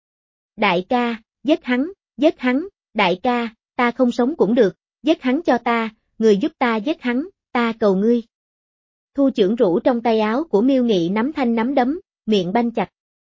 Đại ca, giết hắn, giết hắn, đại ca, ta không sống cũng được, giết hắn cho ta, người giúp ta giết hắn, ta cầu ngươi. Thu chưởng rũ trong tay áo của Miêu Nghị nắm thanh nắm đấm, miệng banh chặt.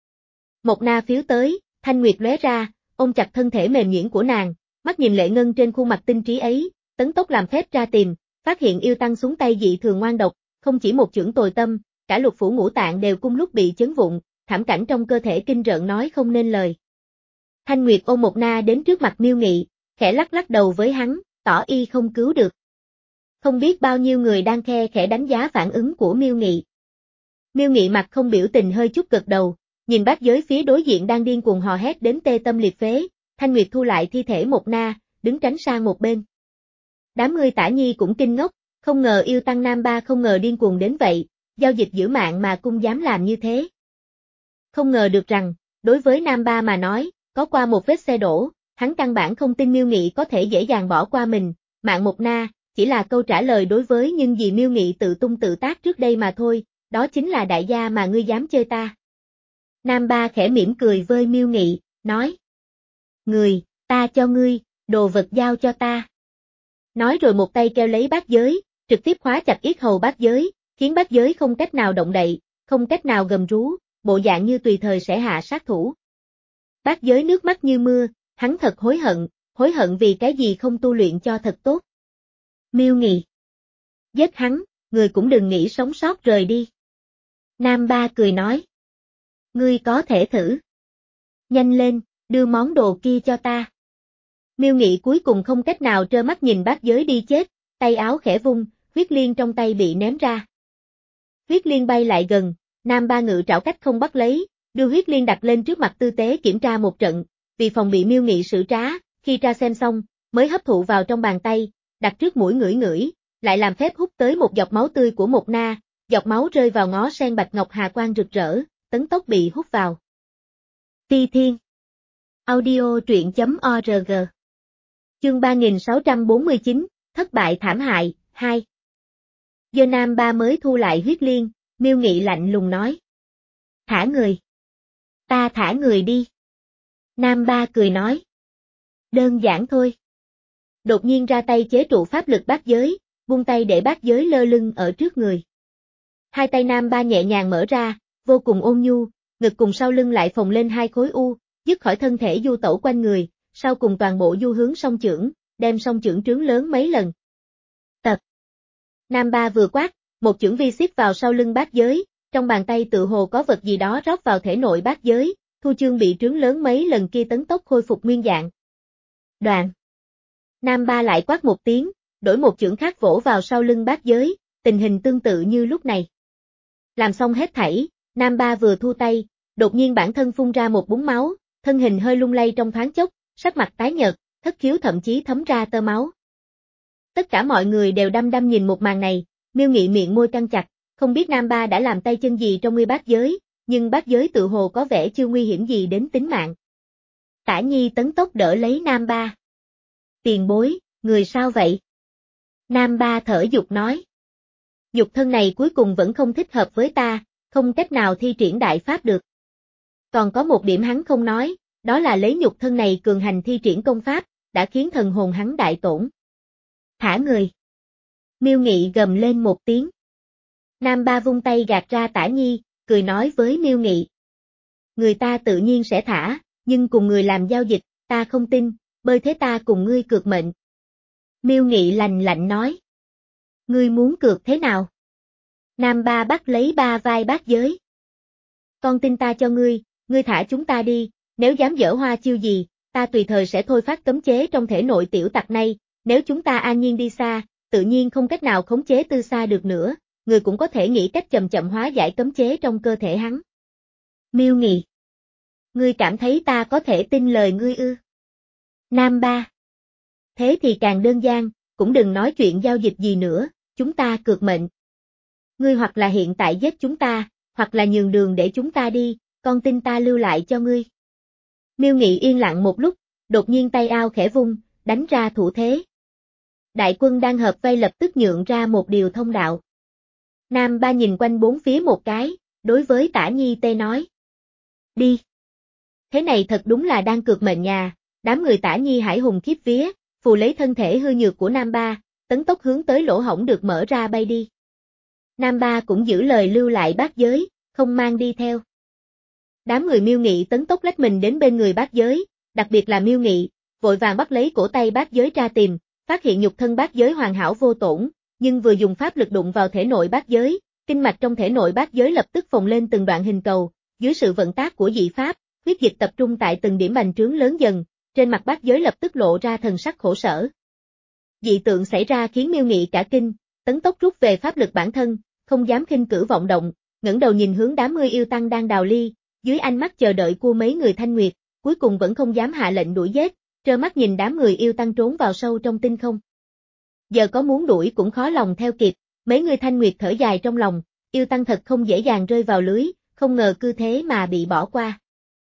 Một Na phiếu tới, thanh nguyệt lóe ra, ôm chặt thân thể mềm nhuyễn của nàng, mắt nhìn lệ ngân trên khuôn mặt tinh trí ấy, tấn tốc làm phép ra tìm, phát hiện yêu tăng xuống tay dị thường ngoan độc, không chỉ một chưởng tồi tâm, cả lục phủ ngũ tạng đều cùng lúc bị chấn vụn, thảm cảnh trong cơ thể kinh rợn nói không nên lời. Thanh Nguyệt ôm Một Na đến trước mặt Miêu Nghị, khẽ lắc lắc đầu với hắn, tỏ y không cứu được. Không biết bao nhiêu người đang khe khẽ đánh giá phản ứng của Miêu Nghị. Miêu Nghị mặt không biểu tình hơi chút gật đầu, nhìn bát giới phía đối diện đang điên cuồng hò hét đến tê tâm liệt phế, Thanh Nguyệt thu lại thi thể Một Na, đứng tránh sang một bên. Đám người Tả Nhi cũng kinh ngốc, không ngờ yêu tăng Nam Ba không ngờ điên cuồng đến vậy, giao dịch giữ mạng mà cũng dám làm như thế. Không ngờ được rằng, đối với Nam Ba mà nói, có qua một vết xe đổ, hắn căn bản không tin Miêu Nghị có thể dễ dàng bỏ qua mình, mạng Một Na, chỉ là câu trả lời đối với nhưng vì Miêu Nghị tự tung tự tác trước đây mà thôi, đó chính là đại gia mà ngươi dám chơi ta. Nam Ba khẽ mỉm cười với Miêu Nghị, nói. Người, ta cho ngươi, đồ vật giao cho ta. Nói rồi một tay kêu lấy bát giới, trực tiếp khóa chặt yết hầu bát giới, khiến bát giới không cách nào động đậy, không cách nào gầm rú, bộ dạng như tùy thời sẽ hạ sát thủ. Bát giới nước mắt như mưa, hắn thật hối hận, hối hận vì cái gì không tu luyện cho thật tốt. Miêu Nghị. Giết hắn, người cũng đừng nghĩ sống sót rời đi. Nam Ba cười nói. Ngươi có thể thử. Nhanh lên, đưa món đồ kia cho ta. Miêu Nghị cuối cùng không cách nào trơ mắt nhìn bát giới đi chết, tay áo khẽ vung, huyết liên trong tay bị ném ra. Huyết liên bay lại gần, Nam Ba ngự trảo cách không bắt lấy, đưa huyết liên đặt lên trước mặt tư tế kiểm tra một trận, vì phòng bị Miêu Nghị xử trá, khi tra xem xong, mới hấp thụ vào trong bàn tay, đặt trước mũi ngửi ngửi, lại làm phép hút tới một giọt máu tươi của Một Na, giọt máu rơi vào ngó sen bạch ngọc hà quang rực rỡ, tấn tốc bị hút vào. Ti Thiên. Audio truyện chấm org. Chương ba nghìn sáu trăm bốn mươi chín, thất bại thảm hại, hai. Giờ Nam Ba mới thu lại huyết liên, Miêu Nghị lạnh lùng nói. Thả người. Ta thả người đi. Nam Ba cười nói. Đơn giản thôi. Đột nhiên ra tay chế trụ pháp lực bát giới, buông tay để bát giới lơ lưng ở trước người. Hai tay Nam Ba nhẹ nhàng mở ra, vô cùng ôn nhu, ngực cùng sau lưng lại phồng lên hai khối u, dứt khỏi thân thể du tẩu quanh người, sau cùng toàn bộ du hướng song chưởng, đem song chưởng trướng lớn mấy lần. Tật. Nam Ba vừa quát, một chưởng vi xiết vào sau lưng bát giới, trong bàn tay tự hồ có vật gì đó rót vào thể nội bát giới, thu chương bị trướng lớn mấy lần kia tấn tốc khôi phục nguyên dạng. Đoạn. Nam Ba lại quát một tiếng, đổi một chưởng khác vỗ vào sau lưng bát giới, tình hình tương tự như lúc này. Làm xong hết thảy, Nam Ba vừa thu tay, đột nhiên bản thân phun ra một búng máu, thân hình hơi lung lay trong thoáng chốc, sắc mặt tái nhợt, thất khiếu thậm chí thấm ra tơ máu. Tất cả mọi người đều đăm đăm nhìn một màn này, Miêu Nghị miệng môi căng chặt, không biết Nam Ba đã làm tay chân gì trong ngươi bát giới, nhưng bát giới tự hồ có vẻ chưa nguy hiểm gì đến tính mạng. Tả Nhi tấn tốc đỡ lấy Nam Ba. Tiền bối, người sao vậy? Nam Ba thở dục nói. Nhục thân này cuối cùng vẫn không thích hợp với ta, không cách nào thi triển đại pháp được. Còn có một điểm hắn không nói, đó là lấy nhục thân này cường hành thi triển công pháp, đã khiến thần hồn hắn đại tổn. Thả người. Miêu Nghị gầm lên một tiếng. Nam Ba vung tay gạt ra Tả Nhi, cười nói với Miêu Nghị. Người ta tự nhiên sẽ thả, nhưng cùng người làm giao dịch, ta không tin, bơi thế ta cùng ngươi cược mệnh. Miêu Nghị lạnh lạnh nói. Ngươi muốn cược thế nào? Nam Ba bắt lấy ba vai bát giới. Con tin ta cho ngươi, ngươi thả chúng ta đi, nếu dám dở hoa chiêu gì, ta tùy thời sẽ thôi phát cấm chế trong thể nội tiểu tặc này, nếu chúng ta an nhiên đi xa, tự nhiên không cách nào khống chế Tư Sa được nữa, người cũng có thể nghĩ cách chậm chậm hóa giải cấm chế trong cơ thể hắn. Miêu Nghị. Ngươi cảm thấy ta có thể tin lời ngươi ư? Nam Ba. Thế thì càng đơn giản, cũng đừng nói chuyện giao dịch gì nữa, chúng ta cược mệnh. Ngươi hoặc là hiện tại giết chúng ta, hoặc là nhường đường để chúng ta đi, con tin ta lưu lại cho ngươi. Miêu Nghị yên lặng một lúc, đột nhiên tay ao khẽ vung, đánh ra thủ thế. Đại quân đang hợp vây lập tức nhượng ra một điều thông đạo. Nam Ba nhìn quanh bốn phía một cái, đối với Tả Nhi tê nói. Đi. Thế này thật đúng là đang cược mệnh nhà, đám người Tả Nhi hải hùng khiếp vía, phù lấy thân thể hư nhược của Nam Ba, tấn tốc hướng tới lỗ hổng được mở ra bay đi. Nam Ba cũng giữ lời lưu lại bát giới, không mang đi theo. Đám người Miêu Nghị tấn tốc lách mình đến bên người bát giới, đặc biệt là Miêu Nghị, vội vàng bắt lấy cổ tay bát giới ra tìm, phát hiện nhục thân bát giới hoàn hảo vô tổn, nhưng vừa dùng pháp lực đụng vào thể nội bát giới, kinh mạch trong thể nội bát giới lập tức phồng lên từng đoạn hình cầu, dưới sự vận tác của dị pháp, huyết dịch tập trung tại từng điểm bành trướng lớn dần, trên mặt bát giới lập tức lộ ra thần sắc khổ sở. Dị tượng xảy ra khiến Miêu Nghị cả kinh, tấn tốc rút về pháp lực bản thân, không dám khinh cử vọng động, ngẩng đầu nhìn hướng đám mươi yêu tăng đang đào ly, dưới ánh mắt chờ đợi của mấy người Thanh Nguyệt, cuối cùng vẫn không dám hạ lệnh đuổi giết, trơ mắt nhìn đám người yêu tăng trốn vào sâu trong tinh không. Giờ có muốn đuổi cũng khó lòng theo kịp, mấy người Thanh Nguyệt thở dài trong lòng, yêu tăng thật không dễ dàng rơi vào lưới, không ngờ cứ thế mà bị bỏ qua.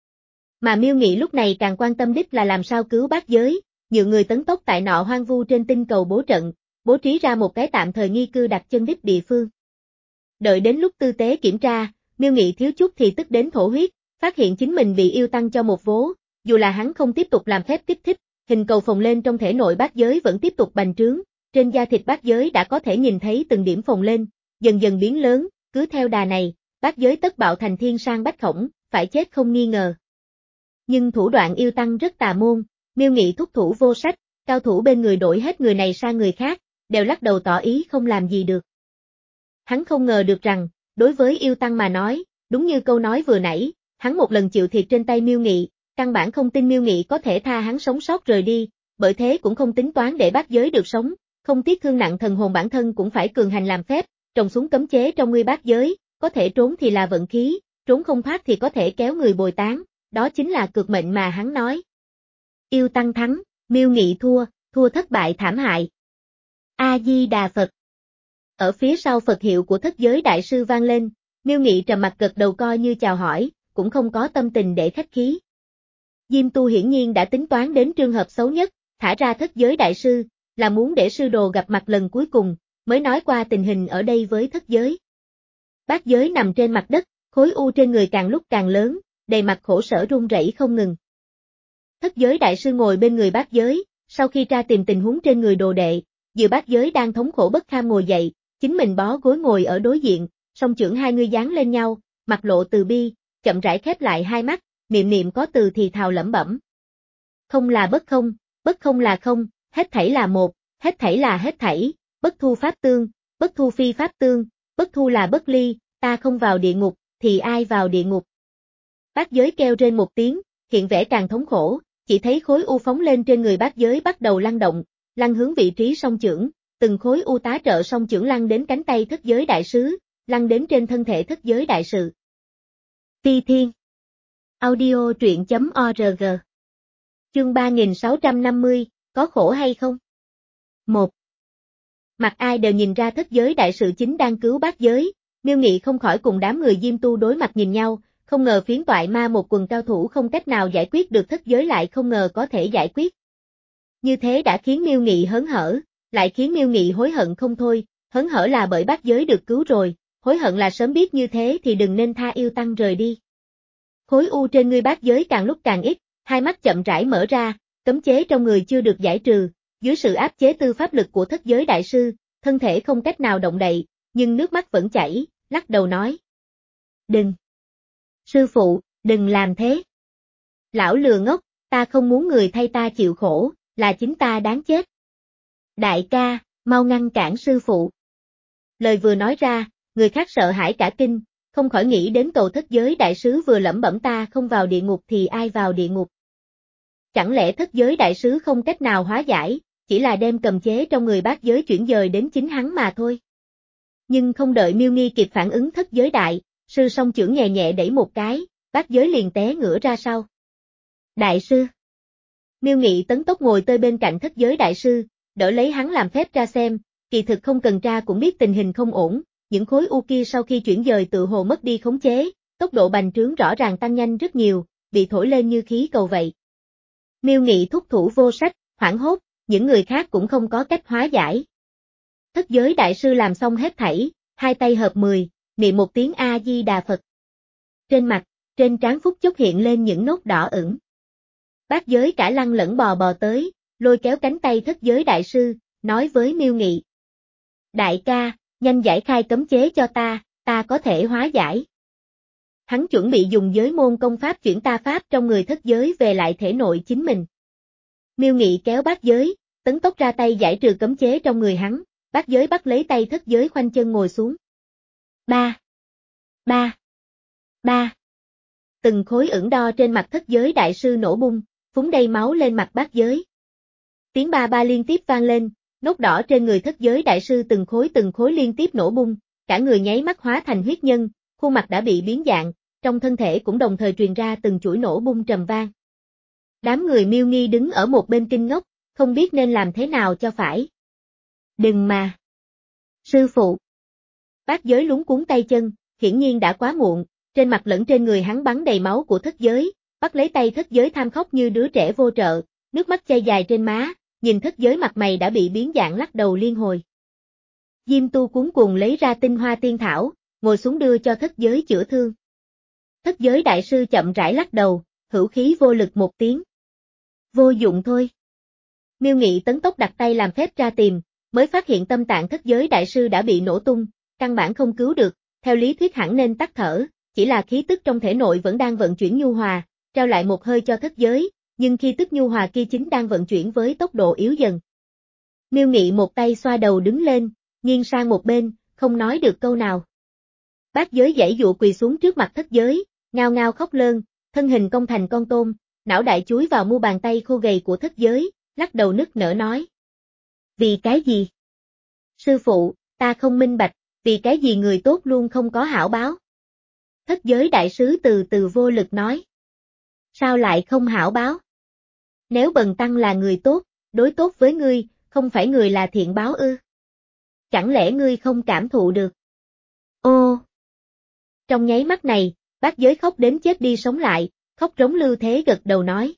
Mà Miêu Nghị lúc này càng quan tâm đích là làm sao cứu bát giới, nhiều người tấn tốc tại nọ hoang vu trên tinh cầu bố trận, bố trí ra một cái tạm thời nghi cư đặt chân đích địa phương. Đợi đến lúc tư tế kiểm tra, Miêu Nghị thiếu chút thì tức đến thổ huyết, phát hiện chính mình bị yêu tăng cho một vố, dù là hắn không tiếp tục làm phép kích thích, hình cầu phồng lên trong thể nội bát giới vẫn tiếp tục bành trướng, trên da thịt bát giới đã có thể nhìn thấy từng điểm phồng lên, dần dần biến lớn, cứ theo đà này, bát giới tất bạo thành thiên sang bách khổng, phải chết không nghi ngờ. Nhưng thủ đoạn yêu tăng rất tà môn, Miêu Nghị thúc thủ vô sách, cao thủ bên người đổi hết người này sang người khác, đều lắc đầu tỏ ý không làm gì được. Hắn không ngờ được rằng, đối với yêu tăng mà nói, đúng như câu nói vừa nãy, hắn một lần chịu thiệt trên tay Miêu Nghị, căn bản không tin Miêu Nghị có thể tha hắn sống sót rời đi, bởi thế cũng không tính toán để bát giới được sống, không tiếc thương nặng thần hồn bản thân cũng phải cường hành làm phép, trồng xuống cấm chế trong ngươi bát giới, có thể trốn thì là vận khí, trốn không thoát thì có thể kéo người bồi tán, đó chính là cược mệnh mà hắn nói. Yêu tăng thắng, Miêu Nghị thua, thua thất bại thảm hại. A-di-đà Phật. Ở phía sau Phật hiệu của thất giới đại sư vang lên, Miêu Nghị trầm mặt gật đầu coi như chào hỏi, cũng không có tâm tình để khách khí. Diêm Tu hiển nhiên đã tính toán đến trường hợp xấu nhất, thả ra thất giới đại sư, là muốn để sư đồ gặp mặt lần cuối cùng, mới nói qua tình hình ở đây với thất giới. Bát giới nằm trên mặt đất, khối u trên người càng lúc càng lớn, đầy mặt khổ sở run rẩy không ngừng. Thất giới đại sư ngồi bên người bát giới, sau khi tra tìm tình huống trên người đồ đệ, dự bát giới đang thống khổ bất kham ngồi dậy, chính mình bó gối ngồi ở đối diện, song chưởng hai người dán lên nhau, mặt lộ từ bi, chậm rãi khép lại hai mắt, niệm niệm có từ thì thào lẩm bẩm. Không là bất không, bất không là không, hết thảy là một, hết thảy là hết thảy, bất thu pháp tương, bất thu phi pháp tương, bất thu là bất ly, ta không vào địa ngục, thì ai vào địa ngục. Bát giới kêu rên một tiếng, hiện vẻ càng thống khổ, chỉ thấy khối u phóng lên trên người bát giới bắt đầu lăn động, lăn hướng vị trí song chưởng, từng khối u tá trợ song chưởng lăn đến cánh tay thất giới đại sứ, lăn đến trên thân thể thất giới đại sự. Ti Thiên. Audio truyện chấm org. Chương ba nghìn sáu trăm năm mươi, có khổ hay không? một. Mặt ai đều nhìn ra thất giới đại sự chính đang cứu bát giới, Miêu Nghị không khỏi cùng đám người Diêm Tu đối mặt nhìn nhau, không ngờ phiến toại ma một quần cao thủ không cách nào giải quyết được thất giới lại không ngờ có thể giải quyết. Như thế đã khiến Miêu Nghị hớn hở, lại khiến Miêu Nghị hối hận không thôi, hớn hở là bởi bát giới được cứu rồi, hối hận là sớm biết như thế thì đừng nên tha yêu tăng rời đi. Khối u trên người bát giới càng lúc càng ít, hai mắt chậm rãi mở ra, cấm chế trong người chưa được giải trừ, dưới sự áp chế tư pháp lực của thất giới đại sư, thân thể không cách nào động đậy, nhưng nước mắt vẫn chảy, lắc đầu nói. Đừng! Sư phụ, đừng làm thế! Lão lừa ngốc, ta không muốn người thay ta chịu khổ, là chính ta đáng chết. Đại ca, mau ngăn cản sư phụ. Lời vừa nói ra, người khác sợ hãi cả kinh, không khỏi nghĩ đến cầu thất giới đại sứ vừa lẩm bẩm ta không vào địa ngục thì ai vào địa ngục. Chẳng lẽ thất giới đại sứ không cách nào hóa giải, chỉ là đem cầm chế trong người bát giới chuyển dời đến chính hắn mà thôi. Nhưng không đợi Miêu Nghi kịp phản ứng thất giới đại, sư song chưởng nhẹ nhẹ đẩy một cái, bát giới liền té ngửa ra sau. Đại sư. Miêu Nghị tấn tốc ngồi tơi bên cạnh thất giới đại sư, đỡ lấy hắn làm phép tra xem, kỳ thực không cần tra cũng biết tình hình không ổn, những khối u kia sau khi chuyển dời tự hồ mất đi khống chế, tốc độ bành trướng rõ ràng tăng nhanh rất nhiều, bị thổi lên như khí cầu vậy. Miêu Nghị thúc thủ vô sách, hoảng hốt, những người khác cũng không có cách hóa giải. Thất giới đại sư làm xong hết thảy, hai tay hợp mười, niệm một tiếng A-di-đà Phật. Trên mặt, trên trán phút chốc hiện lên những nốt đỏ ửng. Bát giới cả lăn lẫn bò bò tới, lôi kéo cánh tay thất giới đại sư, nói với Miêu Nghị. Đại ca, nhanh giải khai cấm chế cho ta, ta có thể hóa giải. Hắn chuẩn bị dùng giới môn công pháp chuyển ta pháp trong người thất giới về lại thể nội chính mình. Miêu Nghị kéo bát giới, tấn tốc ra tay giải trừ cấm chế trong người hắn, bát giới bắt lấy tay thất giới khoanh chân ngồi xuống. Ba. Ba. Ba. Từng khối ửng đo trên mặt thất giới đại sư nổ bung, phúng đầy máu lên mặt bát giới. Tiếng ba ba liên tiếp vang lên, nốt đỏ trên người thất giới đại sư từng khối từng khối liên tiếp nổ bung, cả người nháy mắt hóa thành huyết nhân, khuôn mặt đã bị biến dạng, trong thân thể cũng đồng thời truyền ra từng chuỗi nổ bung trầm vang. Đám người Miêu Nghi đứng ở một bên kinh ngốc, không biết nên làm thế nào cho phải. Đừng mà! Sư phụ! Bát giới lúng cuốn tay chân, hiển nhiên đã quá muộn, trên mặt lẫn trên người hắn bắn đầy máu của thất giới, bắt lấy tay thất giới tham khóc như đứa trẻ vô trợ, nước mắt chảy dài trên má, nhìn thất giới mặt mày đã bị biến dạng lắc đầu liên hồi. Diêm Tu cuống cuồng lấy ra tinh hoa tiên thảo, ngồi xuống đưa cho thất giới chữa thương. Thất giới đại sư chậm rãi lắc đầu, hữu khí vô lực một tiếng. Vô dụng thôi. Miêu Nghị tấn tốc đặt tay làm phép ra tìm, mới phát hiện tâm tạng thất giới đại sư đã bị nổ tung, căn bản không cứu được, theo lý thuyết hẳn nên tắt thở, chỉ là khí tức trong thể nội vẫn đang vận chuyển nhu hòa, trao lại một hơi cho thất giới, nhưng khi tức nhu hòa kia chính đang vận chuyển với tốc độ yếu dần. Miêu Nghị một tay xoa đầu đứng lên, nghiêng sang một bên, không nói được câu nào. Bát giới giãy dụa quỳ xuống trước mặt thất giới, ngao ngao khóc lơn, thân hình cong thành con tôm, não đại chúi vào mu bàn tay khô gầy của thất giới, lắc đầu nức nở nói. Vì cái gì? Sư phụ, ta không minh bạch, vì cái gì người tốt luôn không có hảo báo? Thất giới đại sứ từ từ vô lực nói. Sao lại không hảo báo? Nếu Bần Tăng là người tốt, đối tốt với ngươi, không phải người là thiện báo ư? Chẳng lẽ ngươi không cảm thụ được? Ô! Trong nháy mắt này, bát giới khóc đến chết đi sống lại, khóc rống lưu thế gật đầu nói.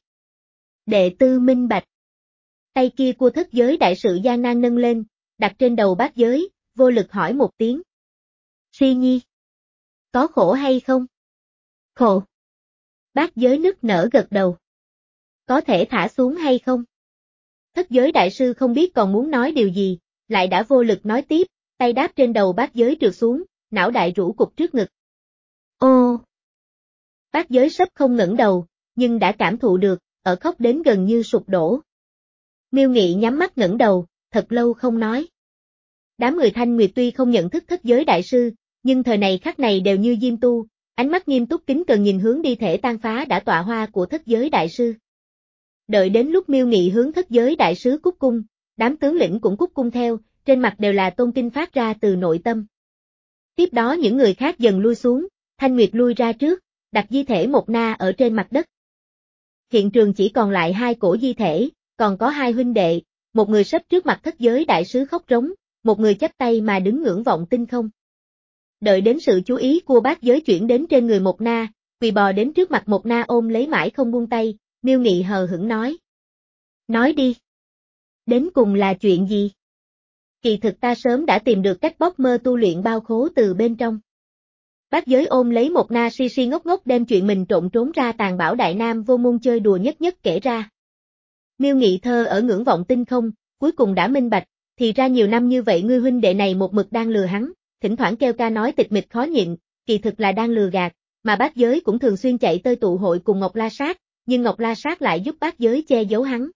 Đệ tư minh bạch. Tay kia của thất giới đại sự gian nan nâng lên, đặt trên đầu bát giới, vô lực hỏi một tiếng. Si Nhi. Có khổ hay không? Khổ. Bát giới nức nở gật đầu. Có thể thả xuống hay không? Thất giới đại sư không biết còn muốn nói điều gì, lại đã vô lực nói tiếp, tay đáp trên đầu bát giới trượt xuống, não đại rũ cục trước ngực. Ô! Bát giới sắp không ngẩng đầu, nhưng đã cảm thụ được, ở khóc đến gần như sụp đổ. Miêu Nghị nhắm mắt ngẩng đầu, thật lâu không nói. Đám người Thanh Nguyệt tuy không nhận thức thất giới đại sư, nhưng thời này khắc này đều như Diêm Tu, ánh mắt nghiêm túc kính cần nhìn hướng đi thể tan phá đã tọa hoa của thất giới đại sư. Đợi đến lúc Miêu Nghị hướng thất giới đại sứ cúc cung, đám tướng lĩnh cũng cúc cung theo, trên mặt đều là tôn kính phát ra từ nội tâm. Tiếp đó những người khác dần lui xuống, Thanh Nguyệt lui ra trước, đặt di thể một na ở trên mặt đất. Hiện trường chỉ còn lại hai cổ di thể, còn có hai huynh đệ, một người sấp trước mặt thất giới đại sứ khóc rống, một người chắp tay mà đứng ngưỡng vọng tinh không. Đợi đến sự chú ý của bát giới chuyển đến trên người một na, quỳ bò đến trước mặt một na ôm lấy mãi không buông tay, Miêu Nghị hờ hững nói. Nói đi. Đến cùng là chuyện gì? Kỳ thực ta sớm đã tìm được cách bóc mơ tu luyện bao khố từ bên trong. Bát giới ôm lấy một na si si ngốc ngốc đem chuyện mình trộn trốn ra Tàn Bảo Đại Nam vô môn chơi đùa nhất nhất kể ra. Miêu Nghị thơ ở ngưỡng vọng tinh không, cuối cùng đã minh bạch, thì ra nhiều năm như vậy ngươi huynh đệ này một mực đang lừa hắn, thỉnh thoảng kêu ca nói tịch mịch khó nhịn, kỳ thực là đang lừa gạt, mà bát giới cũng thường xuyên chạy tới tụ hội cùng Ngọc La Sát, nhưng Ngọc La Sát lại giúp bát giới che giấu hắn.